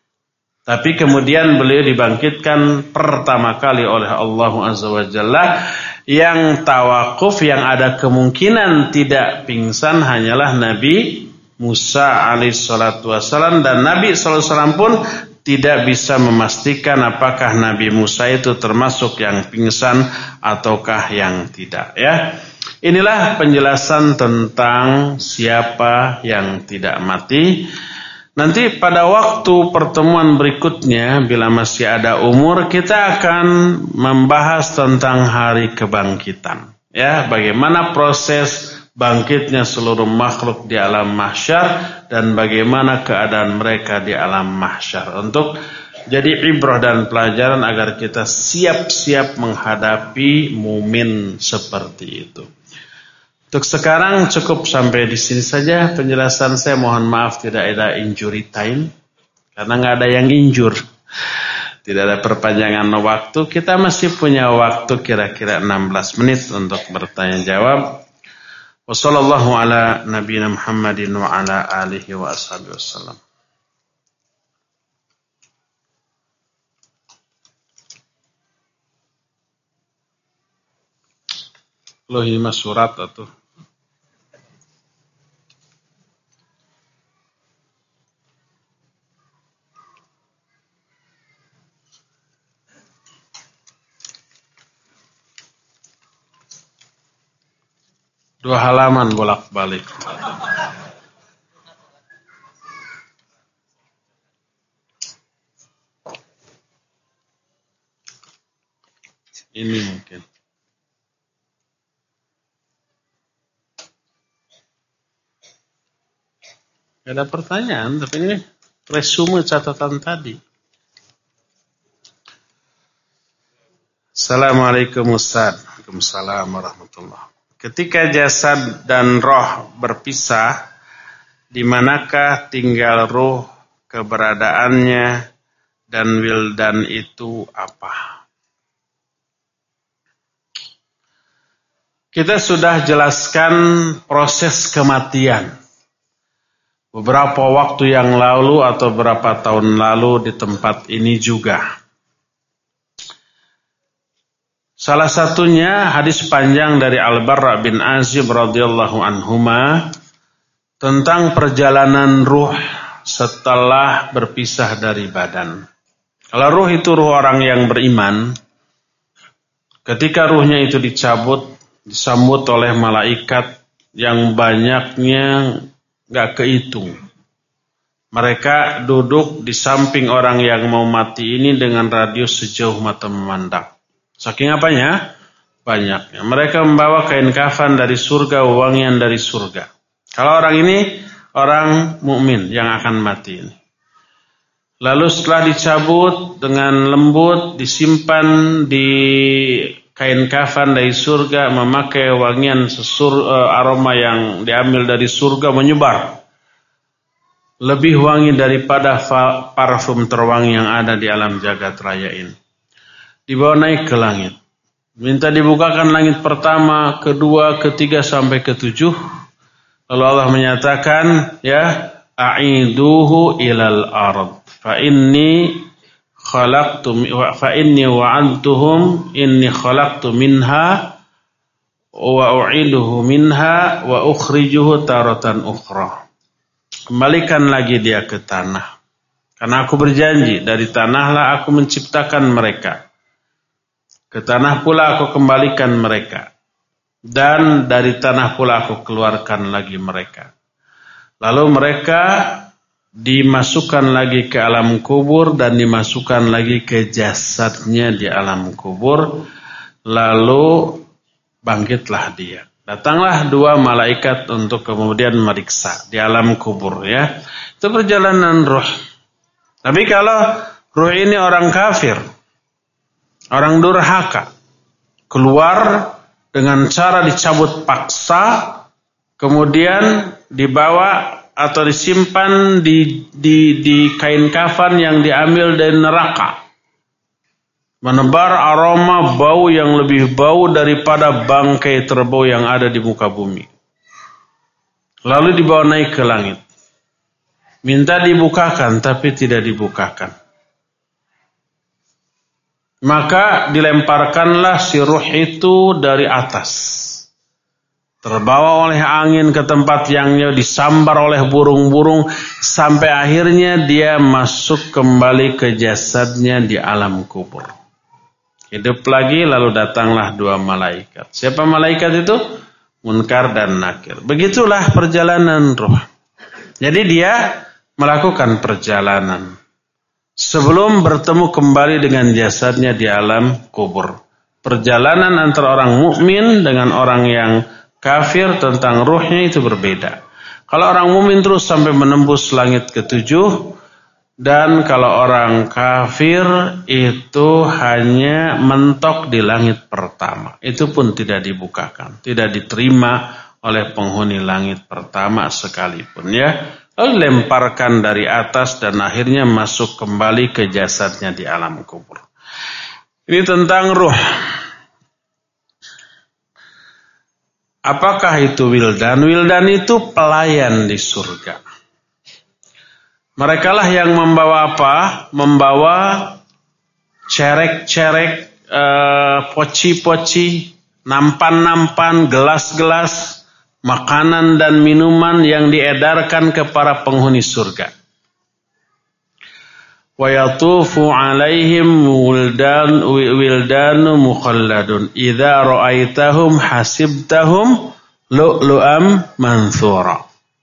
tapi kemudian beliau dibangkitkan pertama kali oleh Allah Azza wa Jalla. Yang tawakuf, yang ada kemungkinan tidak pingsan hanyalah Nabi Musa alaihissalatu wassalam. Dan Nabi shallallahu alaihi wasallam pun tidak bisa memastikan apakah Nabi Musa itu termasuk yang pingsan ataukah yang tidak. Ya, inilah penjelasan tentang siapa yang tidak mati. Nanti pada waktu pertemuan berikutnya, bila masih ada umur, kita akan membahas tentang hari kebangkitan. Ya, bagaimana proses bangkitnya seluruh makhluk di alam mahsyar dan bagaimana keadaan mereka di alam mahsyar. Untuk jadi ibrah dan pelajaran agar kita siap-siap menghadapi mumin seperti itu. Untuk sekarang cukup sampai di sini saja penjelasan saya. Mohon maaf tidak ada injury time karena nggak ada yang injur, tidak ada perpanjangan waktu. Kita masih punya waktu kira-kira enam belas menit untuk bertanya jawab. Wassallallahu ala nabiyina Muhammadin wa ala alihi wa ashabihi wasallam. Loh, ini mas surat atau dua halaman bolak-balik. Ini mungkin. Gak ada pertanyaan, tapi ini resume catatan tadi. Assalamualaikum Ustaz. Waalaikumsalam warahmatullahi wabarakatuh. Ketika jasad dan roh berpisah, di manakah tinggal ruh, keberadaannya, dan wildan itu apa? Kita sudah jelaskan proses kematian beberapa waktu yang lalu atau beberapa tahun lalu di tempat ini juga. Salah satunya hadis panjang dari Al-Barra bin Azib radhiyallahu anhuma tentang perjalanan ruh setelah berpisah dari badan. Kalau ruh itu ruh orang yang beriman, ketika ruhnya itu dicabut, disambut oleh malaikat yang banyaknya gak kehitung. Mereka duduk di samping orang yang mau mati ini dengan radius sejauh mata memandang. Saking apanya? Banyaknya. Mereka membawa kain kafan dari surga, wewangian dari surga. Kalau orang ini, orang mukmin yang akan mati ini. Lalu setelah dicabut dengan lembut, disimpan di kain kafan dari surga, memakai wangian sesur, uh, aroma yang diambil dari surga menyebar. Lebih wangi daripada fa, parfum terwangi yang ada di alam jagat raya ini. Dibawa naik ke langit. Minta dibukakan langit pertama, kedua, ketiga, sampai ketujuh. Lalu Allah menyatakan, ya, a'iduhu ilal ard. Fa inni khalaqtu fa inni wa'antuhum inni khalaqtu minha wa u'iduhu minha wa ukhrijuhu taratan ukhra. Kembalikan lagi dia ke tanah. Karena aku berjanji dari tanahlah aku menciptakan mereka. Ke tanah pula aku kembalikan mereka. Dan dari tanah pula aku keluarkan lagi mereka. Lalu mereka dimasukkan lagi ke alam kubur dan dimasukkan lagi ke jasadnya di alam kubur. Lalu bangkitlah dia. Datanglah dua malaikat untuk kemudian meriksa di alam kubur, ya. Itu perjalanan ruh. Tapi kalau ruh ini orang kafir, orang durhaka, keluar dengan cara dicabut paksa, kemudian dibawa atau disimpan di, di, di kain kafan yang diambil dari neraka. Menebar aroma bau yang lebih bau daripada bangkai terbau yang ada di muka bumi. Lalu dibawa naik ke langit. Minta dibukakan tapi tidak dibukakan. Maka dilemparkanlah si ruh itu dari atas. Terbawa oleh angin ke tempat yang jauh, disambar oleh burung-burung, sampai akhirnya dia masuk kembali ke jasadnya di alam kubur. Hidup lagi, lalu datanglah dua malaikat. Siapa malaikat itu? Munkar dan Nakir. Begitulah perjalanan ruh. Jadi dia melakukan perjalanan sebelum bertemu kembali dengan jasadnya di alam kubur. Perjalanan antara orang mukmin dengan orang yang kafir tentang ruhnya itu berbeda. Kalau orang mukmin terus sampai menembus langit ketujuh, dan kalau orang kafir itu hanya mentok di langit pertama. Itu pun tidak dibukakan, tidak diterima oleh penghuni langit pertama sekalipun, ya. Lalu lemparkan dari atas dan akhirnya masuk kembali ke jasadnya di alam kubur. Ini tentang ruh. Apakah itu wildan? Wildan itu pelayan di surga. Mereka lah yang membawa apa? Membawa cerek-cerek, eh, poci-poci, nampan-nampan, gelas-gelas, makanan dan minuman yang diedarkan kepada penghuni surga. Wa yatufu alaihim wildan wildanu mukhalladun idza ra'aitahum hasibtahum lu'lu'am manthura.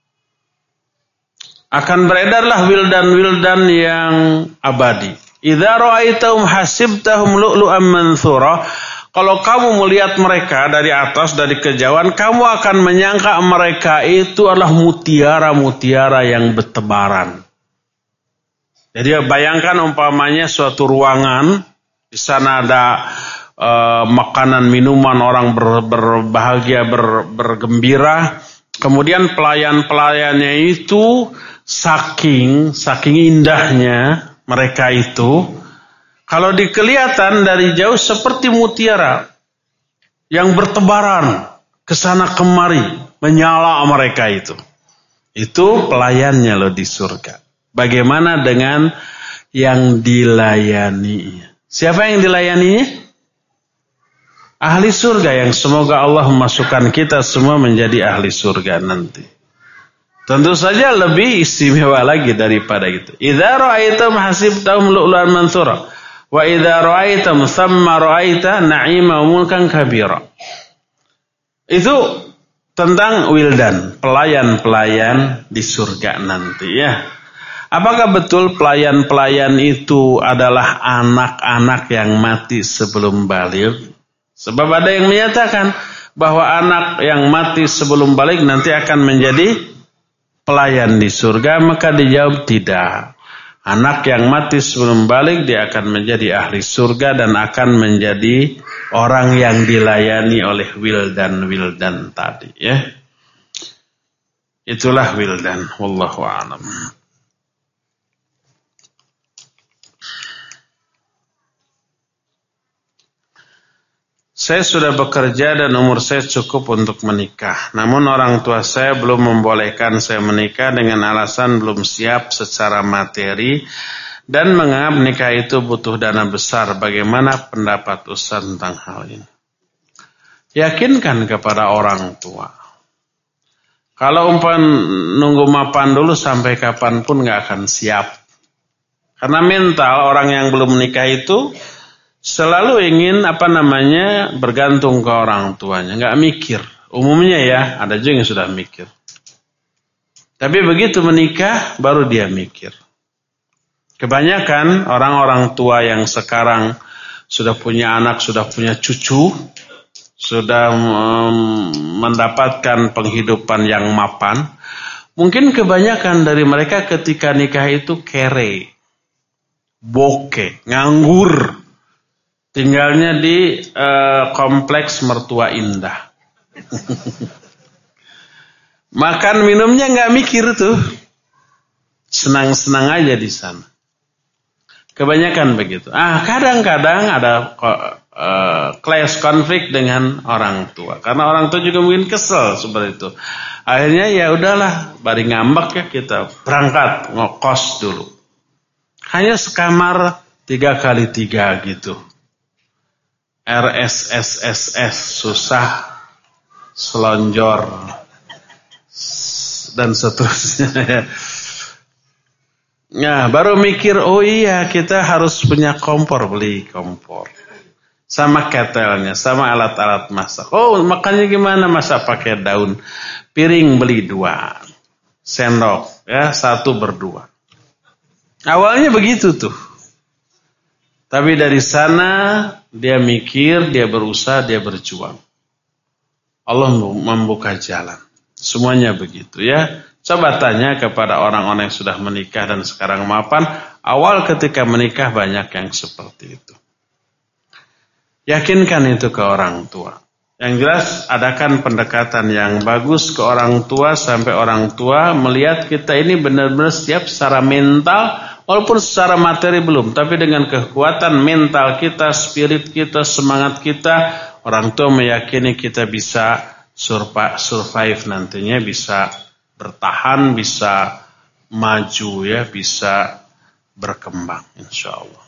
Akan beredarlah wildan-wildan yang abadi. Idza ra'aitahum hasibtahum lu'lu'am manthura. Kalau kamu melihat mereka dari atas, dari kejauhan, kamu akan menyangka mereka itu adalah mutiara-mutiara yang bertebaran. Jadi bayangkan umpamanya suatu ruangan, di sana ada e, makanan, minuman, orang ber, berbahagia, ber, bergembira. Kemudian pelayan-pelayannya itu saking saking indahnya mereka itu, kalau dikelihatan dari jauh seperti mutiara yang bertebaran kesana kemari, menyala mereka itu. Itu pelayannya loh di surga. Bagaimana dengan yang dilayaninya? Siapa yang dilayaninya? Ahli surga, yang semoga Allah memasukkan kita semua menjadi ahli surga nanti. Tentu saja lebih istimewa lagi daripada itu. Idza ra'aitum hasibtahum lu'lu'an mansura wa idza ra'aitum thamma ra'aita na'ima mulkan kabira. Itu tentang wildan, pelayan-pelayan di surga nanti ya. Apakah betul pelayan-pelayan itu adalah anak-anak yang mati sebelum baligh? Sebab ada yang menyatakan bahwa anak yang mati sebelum baligh nanti akan menjadi pelayan di surga, maka dijawab tidak. Anak yang mati sebelum balik dia akan menjadi ahli surga dan akan menjadi orang yang dilayani oleh wildan-wildan tadi ya. Itulah wildan, wallahu a'lam. Saya sudah bekerja dan umur saya cukup untuk menikah. Namun orang tua saya belum membolehkan saya menikah dengan alasan belum siap secara materi dan menganggap nikah itu butuh dana besar. Bagaimana pendapat Ustaz tentang hal ini? Yakinkan kepada orang tua. Kalau umpan nunggu mapan dulu sampai kapanpun gak akan siap. Karena mental orang yang belum menikah itu selalu ingin apa namanya bergantung ke orang tuanya, nggak mikir. Umumnya ya, ada juga yang sudah mikir. Tapi begitu menikah, baru dia mikir. Kebanyakan orang-orang tua yang sekarang sudah punya anak, sudah punya cucu, sudah um, mendapatkan penghidupan yang mapan, mungkin kebanyakan dari mereka ketika nikah itu kere, bokeh, nganggur. Tinggalnya di uh, kompleks Mertua Indah. Makan minumnya nggak mikir tuh. Senang-senang aja di sana. Kebanyakan begitu. Ah, kadang-kadang ada uh, clash konflik dengan orang tua. Karena orang tua juga mungkin kesel seperti itu. Akhirnya ya udahlah, bari ngambek ya kita berangkat ngokos dulu. Hanya sekamar tiga kali tiga gitu. R S S S S susah, selonjor dan seterusnya. Ya, baru mikir oh iya kita harus punya kompor, beli kompor. Sama ketelnya, sama alat-alat masak. Oh, makannya gimana? Masak pakai daun. Piring beli dua. Sendok ya, satu berdua. Awalnya begitu tuh. Tapi dari sana dia mikir, dia berusaha, dia berjuang. Allah membuka jalan. Semuanya begitu ya. Coba tanya kepada orang-orang yang sudah menikah dan sekarang mapan. Awal ketika menikah banyak yang seperti itu. Yakinkan itu ke orang tua. Yang jelas adakan pendekatan yang bagus ke orang tua sampai orang tua melihat kita ini benar-benar siap secara mental. Walaupun secara materi belum, tapi dengan kekuatan mental kita, spirit kita, semangat kita, orang tua meyakini kita bisa survive nantinya, bisa bertahan, bisa maju ya, bisa berkembang insya Allah.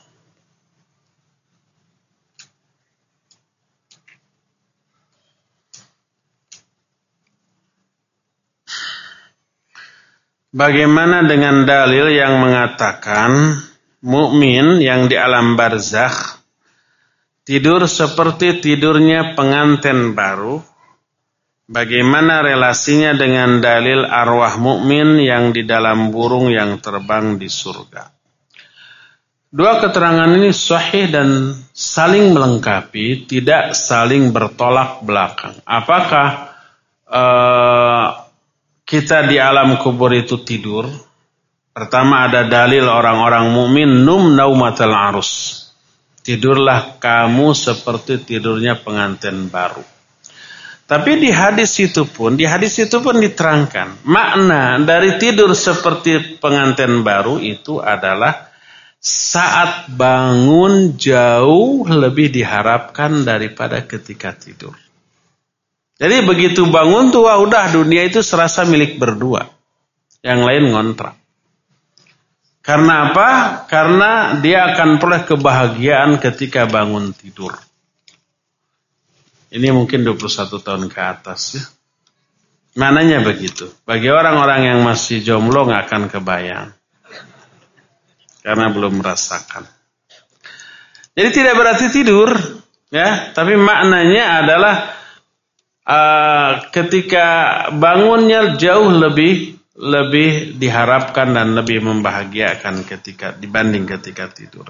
Bagaimana dengan dalil yang mengatakan mukmin yang di alam barzakh tidur seperti tidurnya pengantin baru? Bagaimana relasinya dengan dalil arwah mukmin yang di dalam burung yang terbang di surga? Dua keterangan ini sahih dan saling melengkapi, tidak saling bertolak belakang. Apakah uh, kita di alam kubur itu tidur? Pertama ada dalil orang-orang mukmin num naumatal arus. Tidurlah kamu seperti tidurnya pengantin baru. Tapi di hadis itu pun, di hadis itu pun diterangkan makna dari tidur seperti pengantin baru itu adalah saat bangun jauh lebih diharapkan daripada ketika tidur. Jadi begitu bangun tuh, wah udah dunia itu serasa milik berdua. Yang lain ngontrak. Karena apa? Karena dia akan peroleh kebahagiaan ketika bangun tidur. Ini mungkin dua puluh satu tahun ke atas ya. Mananya begitu. Bagi orang-orang yang masih jomblo nggak akan kebayang. Karena belum merasakan. Jadi tidak berarti tidur, ya, tapi maknanya adalah uh, ketika bangunnya jauh lebih lebih diharapkan dan lebih membahagiakan ketika dibanding ketika tidur.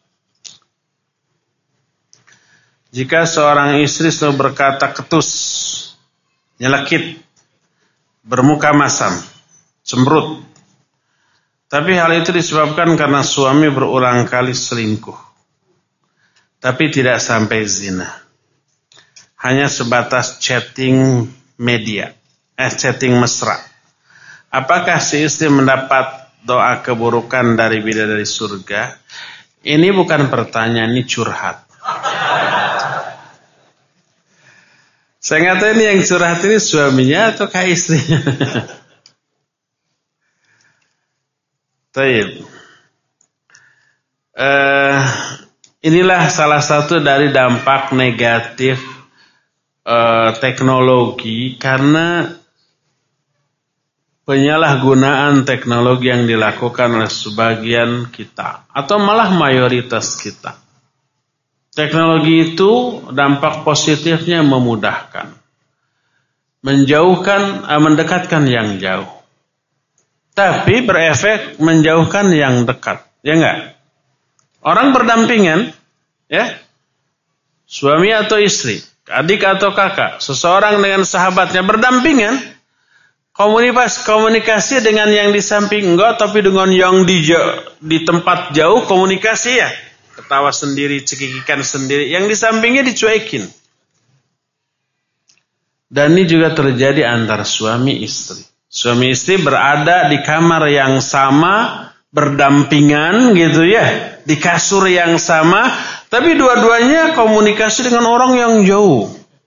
Jika seorang istri selalu berkata ketus, nyelekit, bermuka masam, cemberut, tapi hal itu disebabkan karena suami berulang kali selingkuh. Tapi tidak sampai zina. Hanya sebatas chatting media. Eh, chatting mesra. Apakah si istri mendapat doa keburukan dari bidadari surga? Ini bukan pertanyaan, ini curhat. Saya nggak tahu ini yang curhat ini suaminya atau kah istrinya. Taib. Eh... Inilah salah satu dari dampak negatif eh, teknologi karena penyalahgunaan teknologi yang dilakukan oleh sebagian kita atau malah mayoritas kita. Teknologi itu dampak positifnya memudahkan, menjauhkan, eh, mendekatkan yang jauh, tapi berefek menjauhkan yang dekat, ya enggak? Orang berdampingan, ya, suami atau istri, adik atau kakak, seseorang dengan sahabatnya berdampingan, komunikasi, komunikasi dengan yang di samping enggak, tapi dengan yang di, di tempat jauh komunikasi ya, ketawa sendiri, cekikikan sendiri, yang di sampingnya dicuekin. Dan ini juga terjadi antara suami istri. Suami istri berada di kamar yang sama, berdampingan gitu ya, di kasur yang sama, tapi dua-duanya komunikasi dengan orang yang jauh.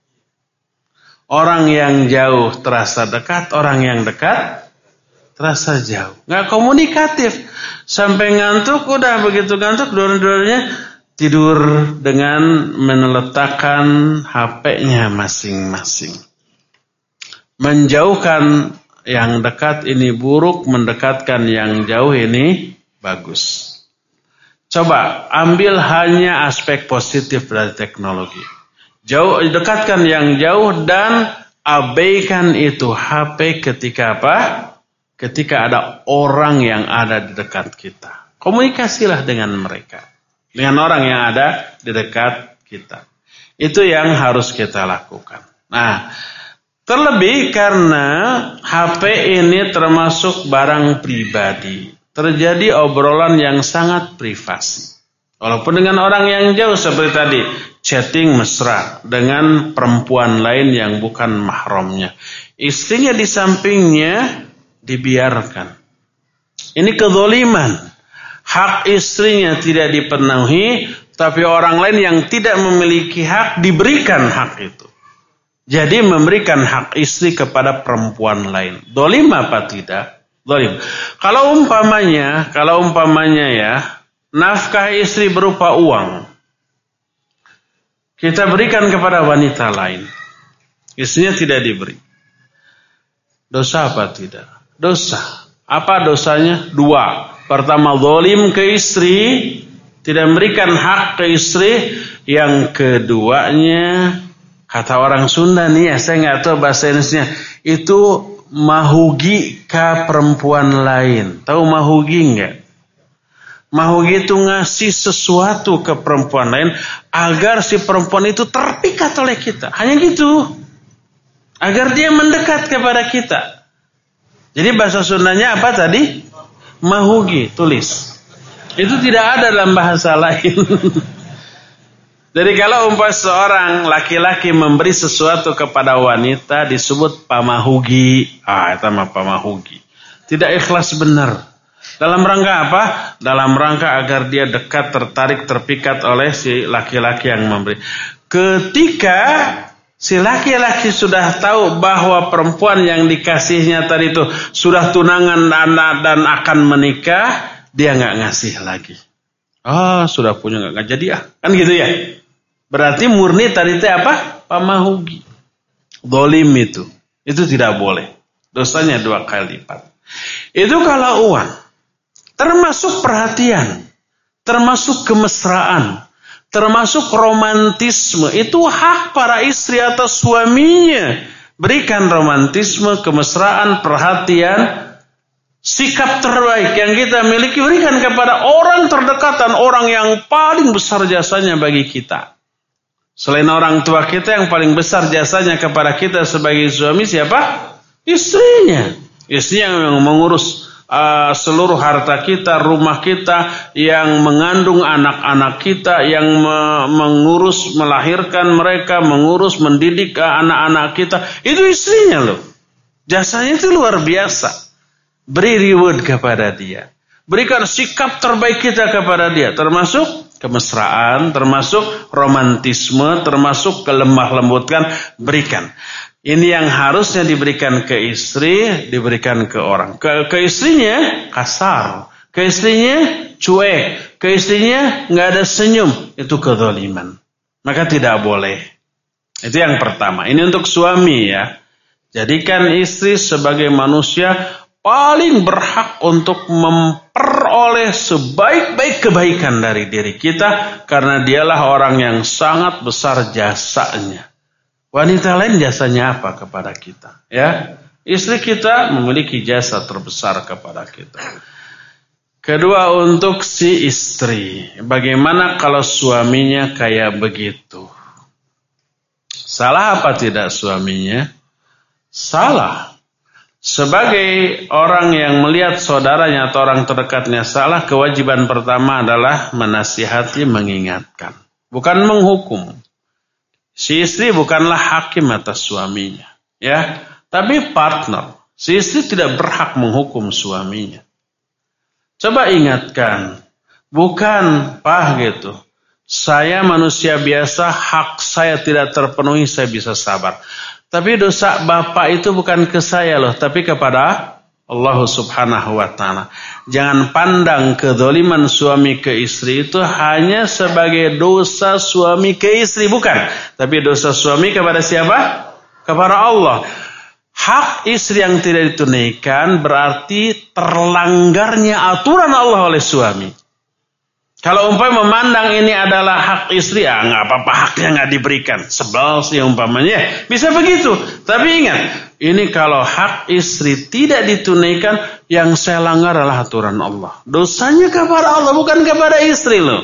Orang yang jauh terasa dekat, orang yang dekat terasa jauh. Nggak komunikatif, sampai ngantuk, udah begitu ngantuk, dua-duanya tidur dengan meletakkan H P-nya masing-masing. Menjauhkan yang dekat ini buruk, mendekatkan yang jauh ini bagus. Coba ambil hanya aspek positif dari teknologi. Jauh, dekatkan yang jauh dan abaikan itu H P ketika apa? Ketika ada orang yang ada di dekat kita. Komunikasilah dengan mereka. Dengan orang yang ada di dekat kita. Itu yang harus kita lakukan. Nah, terlebih karena H P ini termasuk barang pribadi. Terjadi obrolan yang sangat privasi. Walaupun dengan orang yang jauh seperti tadi. Chatting mesra dengan perempuan lain yang bukan mahramnya. Istrinya di sampingnya dibiarkan. Ini kezaliman. Hak istrinya tidak dipenuhi. Tapi orang lain yang tidak memiliki hak diberikan hak itu. Jadi memberikan hak istri kepada perempuan lain. Dolim apa tidak? Dolim. Kalau umpamanya, kalau umpamanya ya, nafkah istri berupa uang, kita berikan kepada wanita lain, istrinya tidak diberi. Dosa apa tidak? Dosa. Apa dosanya? Dua. Pertama, dolim ke istri, tidak memberikan hak ke istri. Yang keduanya, kata orang Sunda nih ya, saya nggak tahu bahasa Indonesia, itu mahugi ke perempuan lain. Tahu mahugi nggak? Mahugi itu ngasih sesuatu ke perempuan lain agar si perempuan itu terpikat oleh kita. Hanya gitu. Agar dia mendekat kepada kita. Jadi bahasa Sundanya apa tadi? Mahugi, tulis. Itu tidak ada dalam bahasa lain. Jadi kalau umpama seorang laki-laki memberi sesuatu kepada wanita disebut pamahugi. Ah, itu mah pamahugi. Tidak ikhlas benar. Dalam rangka apa? Dalam rangka agar dia dekat, tertarik, terpikat oleh si laki-laki yang memberi. Ketika si laki-laki sudah tahu bahwa perempuan yang dikasihnya tadi itu sudah tunangan dan, dan akan menikah, dia nggak ngasih lagi. Ah, sudah punya nggak jadi ah, kan gitu ya. Berarti murni tadi itu apa? Pamahugi. Dolim itu. Itu tidak boleh. Dosanya dua kali lipat. Itu kalau uang. Termasuk perhatian. Termasuk kemesraan. Termasuk romantisme. Itu hak para istri atas suaminya. Berikan romantisme, kemesraan, perhatian. Sikap terbaik yang kita miliki berikan kepada orang terdekat dan orang yang paling besar jasanya bagi kita. Selain orang tua kita, yang paling besar jasanya kepada kita sebagai suami siapa? Istrinya. Istrinya yang mengurus uh, seluruh harta kita, rumah kita, yang mengandung anak-anak kita, yang me- mengurus, melahirkan mereka, mengurus, mendidik anak-anak kita. Itu istrinya loh. Jasanya itu luar biasa. Beri reward kepada dia. Berikan sikap terbaik kita kepada dia. Termasuk kemesraan, termasuk romantisme, termasuk kelemah lembutkan. Berikan. Ini yang harusnya diberikan ke istri, diberikan ke orang. Ke, ke istrinya kasar. Ke istrinya cuek. Ke istrinya nggak ada senyum. Itu kezaliman. Maka tidak boleh. Itu yang pertama. Ini untuk suami ya. Jadikan istri sebagai manusia paling berhak untuk memperoleh sebaik-baik kebaikan dari diri kita, karena dialah orang yang sangat besar jasanya. Wanita lain jasanya apa kepada kita? Ya, istri kita memiliki jasa terbesar kepada kita. Kedua, untuk si istri, bagaimana kalau suaminya kayak begitu? Salah apa tidak suaminya? Salah. Sebagai orang yang melihat saudaranya atau orang terdekatnya salah, kewajiban pertama adalah menasihati, mengingatkan. Bukan menghukum. Si istri bukanlah hakim atas suaminya. Ya, tapi partner. Si istri tidak berhak menghukum suaminya. Coba ingatkan. Bukan, Pak gitu. Saya manusia biasa, hak saya tidak terpenuhi, saya bisa sabar. Tapi dosa bapak itu bukan ke saya loh, tapi kepada Allah subhanahu wa ta'ala. Jangan pandang kezaliman suami ke istri itu hanya sebagai dosa suami ke istri. Bukan. Tapi dosa suami kepada siapa? Kepada Allah. Hak istri yang tidak ditunaikan berarti terlanggarnya aturan Allah oleh suami. Kalau umpamanya memandang ini adalah hak istri, ah nggak apa-apa, haknya nggak diberikan, sebel sih umpamanya, bisa begitu. Tapi ingat, ini kalau hak istri tidak ditunaikan, yang saya langgar adalah aturan Allah. Dosanya kepada Allah, bukan kepada istri loh.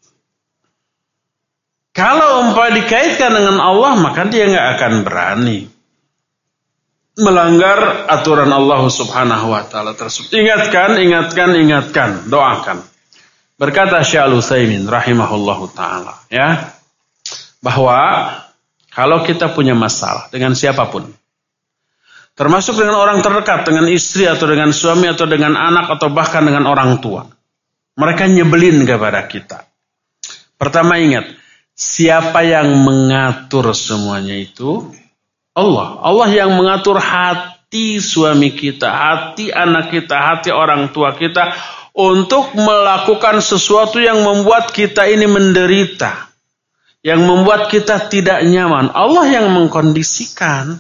Kalau umpamanya dikaitkan dengan Allah, maka dia nggak akan berani melanggar aturan Allah Subhanahu Wa Taala tersebut. Ingatkan, ingatkan, ingatkan, doakan. Berkata Syekh Al-Utsaimin rahimahullahu taala ya, bahwa kalau kita punya masalah dengan siapapun, termasuk dengan orang terdekat, dengan istri atau dengan suami atau dengan anak atau bahkan dengan orang tua, mereka nyebelin kepada kita. Pertama ingat, siapa yang mengatur semuanya itu? Allah. Allah yang mengatur hati suami kita, hati anak kita, hati orang tua kita, untuk melakukan sesuatu yang membuat kita ini menderita, yang membuat kita tidak nyaman. Allah yang mengkondisikan.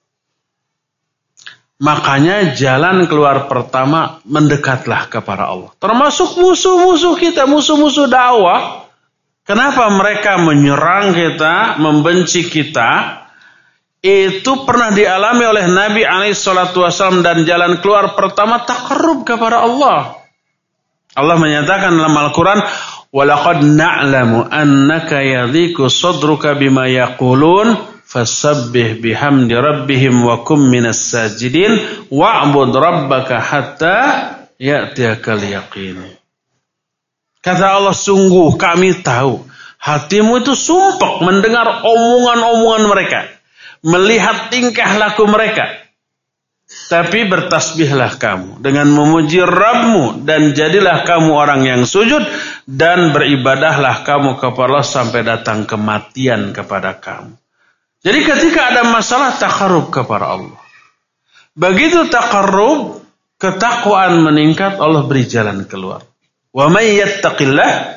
Makanya jalan keluar pertama, mendekatlah kepada Allah. Termasuk musuh-musuh kita, musuh-musuh dakwah. Kenapa mereka menyerang kita, membenci kita? Itu pernah dialami oleh Nabi alaihi salatu wasallam, dan jalan keluar pertama taqarrub kepada Allah. Allah menyatakan dalam Al-Quran, وَلَقَدْ نَعْلَمُ أَنَّكَ يَضِيقُ صَدْرُكَ بِمَا يَقُولُونَ فَسَبِّحْ بِحَمْدِ رَبِّهِمْ وَكُمْ مِنَ السَّاجِدِينَ وَاعْبُدْ رَبَّكَ حَتَّى يَأْتِيَكَ الْيَقِينُ. Kata Allah, sungguh kami tahu hatimu itu sumpek mendengar omongan-omongan mereka, melihat tingkah laku mereka. Tapi bertasbihlah kamu dengan memuji Rabbmu, dan jadilah kamu orang yang sujud, dan beribadahlah kamu kepada Allah sampai datang kematian kepada kamu. Jadi ketika ada masalah, taqarrub kepada Allah. Begitu taqarrub, ketakwaan meningkat, Allah beri jalan keluar. Wa may yattaqillah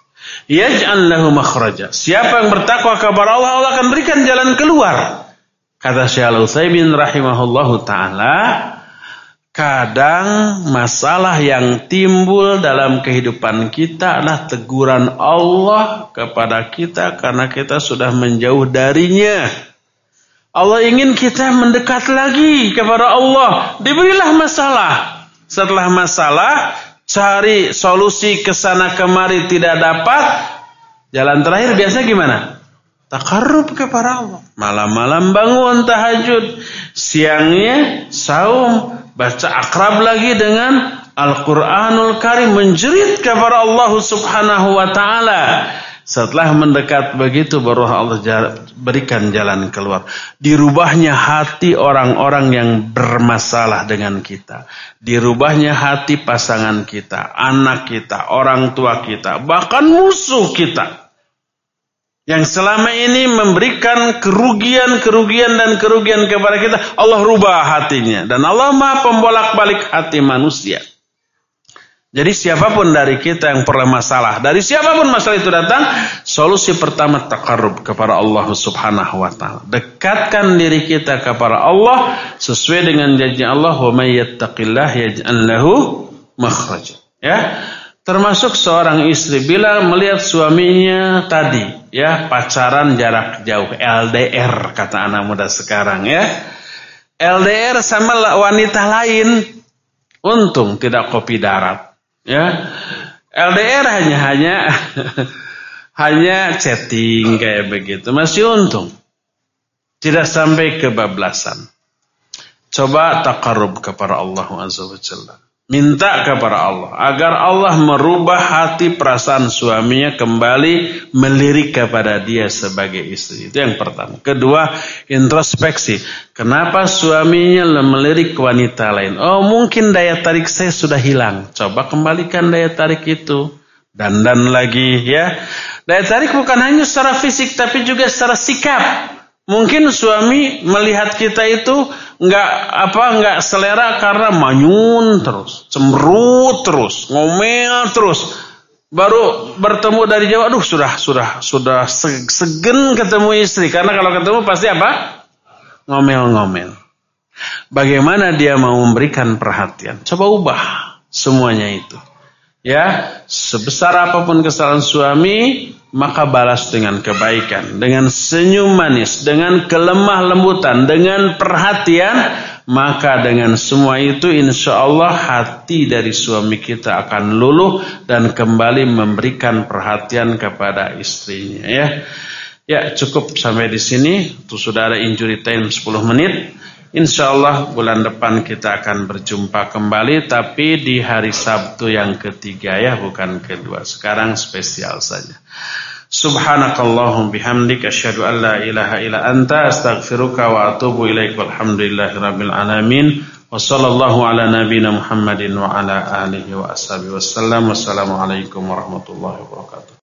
yaj'al lahu makhraja. Siapa yang bertakwa kepada Allah, Allah akan berikan jalan keluar. Kata Syekh Al-Utsaimin rahimahullahu ta'ala, kadang masalah yang timbul dalam kehidupan kita adalah teguran Allah kepada kita karena kita sudah menjauh darinya. Allah ingin kita mendekat lagi kepada Allah. Diberilah masalah. Setelah masalah, cari solusi kesana kemari tidak dapat. Jalan terakhir biasa gimana? Takarrub kepada Allah. Malam-malam bangun tahajud. Siangnya saum. Baca akrab lagi dengan Al-Quranul Karim. Menjerit kepada Allah subhanahu wa ta'ala. Setelah mendekat begitu baru Allah berikan jalan keluar. Dirubahnya hati orang-orang yang bermasalah dengan kita. Dirubahnya hati pasangan kita, anak kita, orang tua kita, bahkan musuh kita. Yang selama ini memberikan kerugian-kerugian dan kerugian kepada kita, Allah rubah hatinya. Dan Allah Maha pembolak-balik hati manusia. Jadi siapapun dari kita yang pernah masalah, dari siapapun masalah itu datang, solusi pertama taqarrub kepada Allah subhanahu wa ta'ala. Dekatkan diri kita kepada Allah sesuai dengan janji Allah, wa may yattaqillah yaj'al lahu makhraja. Ya. Termasuk seorang istri bila melihat suaminya tadi, ya, pacaran jarak jauh, L D R kata anak muda sekarang, ya. L D R sama wanita lain, untung tidak kopi darat, ya. L D R hanya hanya hanya chatting kayak begitu, masih untung, tidak sampai kebablasan. Coba taqarrub kepada Allah azza wa jalla. Minta kepada Allah agar Allah merubah hati perasaan suaminya kembali melirik kepada dia sebagai istri. Itu yang pertama. Kedua, introspeksi. Kenapa suaminya melirik wanita lain? Oh, mungkin daya tarik saya sudah hilang. Coba kembalikan daya tarik itu. Dandan lagi, ya. Daya tarik bukan hanya secara fisik tapi juga secara sikap. Mungkin suami melihat kita itu enggak apa enggak selera karena manyun terus, cemberut terus, ngomel terus. Baru bertemu dari jauh, aduh sudah sudah sudah segen ketemu istri, karena kalau ketemu pasti apa? Ngomel-ngomel. Bagaimana dia mau memberikan perhatian? Coba ubah semuanya itu. Ya, sebesar apapun kesalahan suami, maka balas dengan kebaikan, dengan senyum manis, dengan kelemah lembutan, dengan perhatian. Maka dengan semua itu insya Allah hati dari suami kita akan luluh dan kembali memberikan perhatian kepada istrinya. Ya, ya cukup sampai di sini. Itu sudah ada injury time sepuluh menit. Insya Allah bulan depan kita akan berjumpa kembali, tapi di hari Sabtu yang ketiga, ya, bukan kedua. Sekarang spesial saja. Subhanakallahum bihamdik asyhadu an la ilaha illa anta astaghfiruka wa atubu ilaik. Walhamdulillahirabbil alamin. Wa sallallahu ala nabiyyina Muhammadin wa ala alihi wa ashabihi wasallam. Wassalamualaikum warahmatullahi wabarakatuh.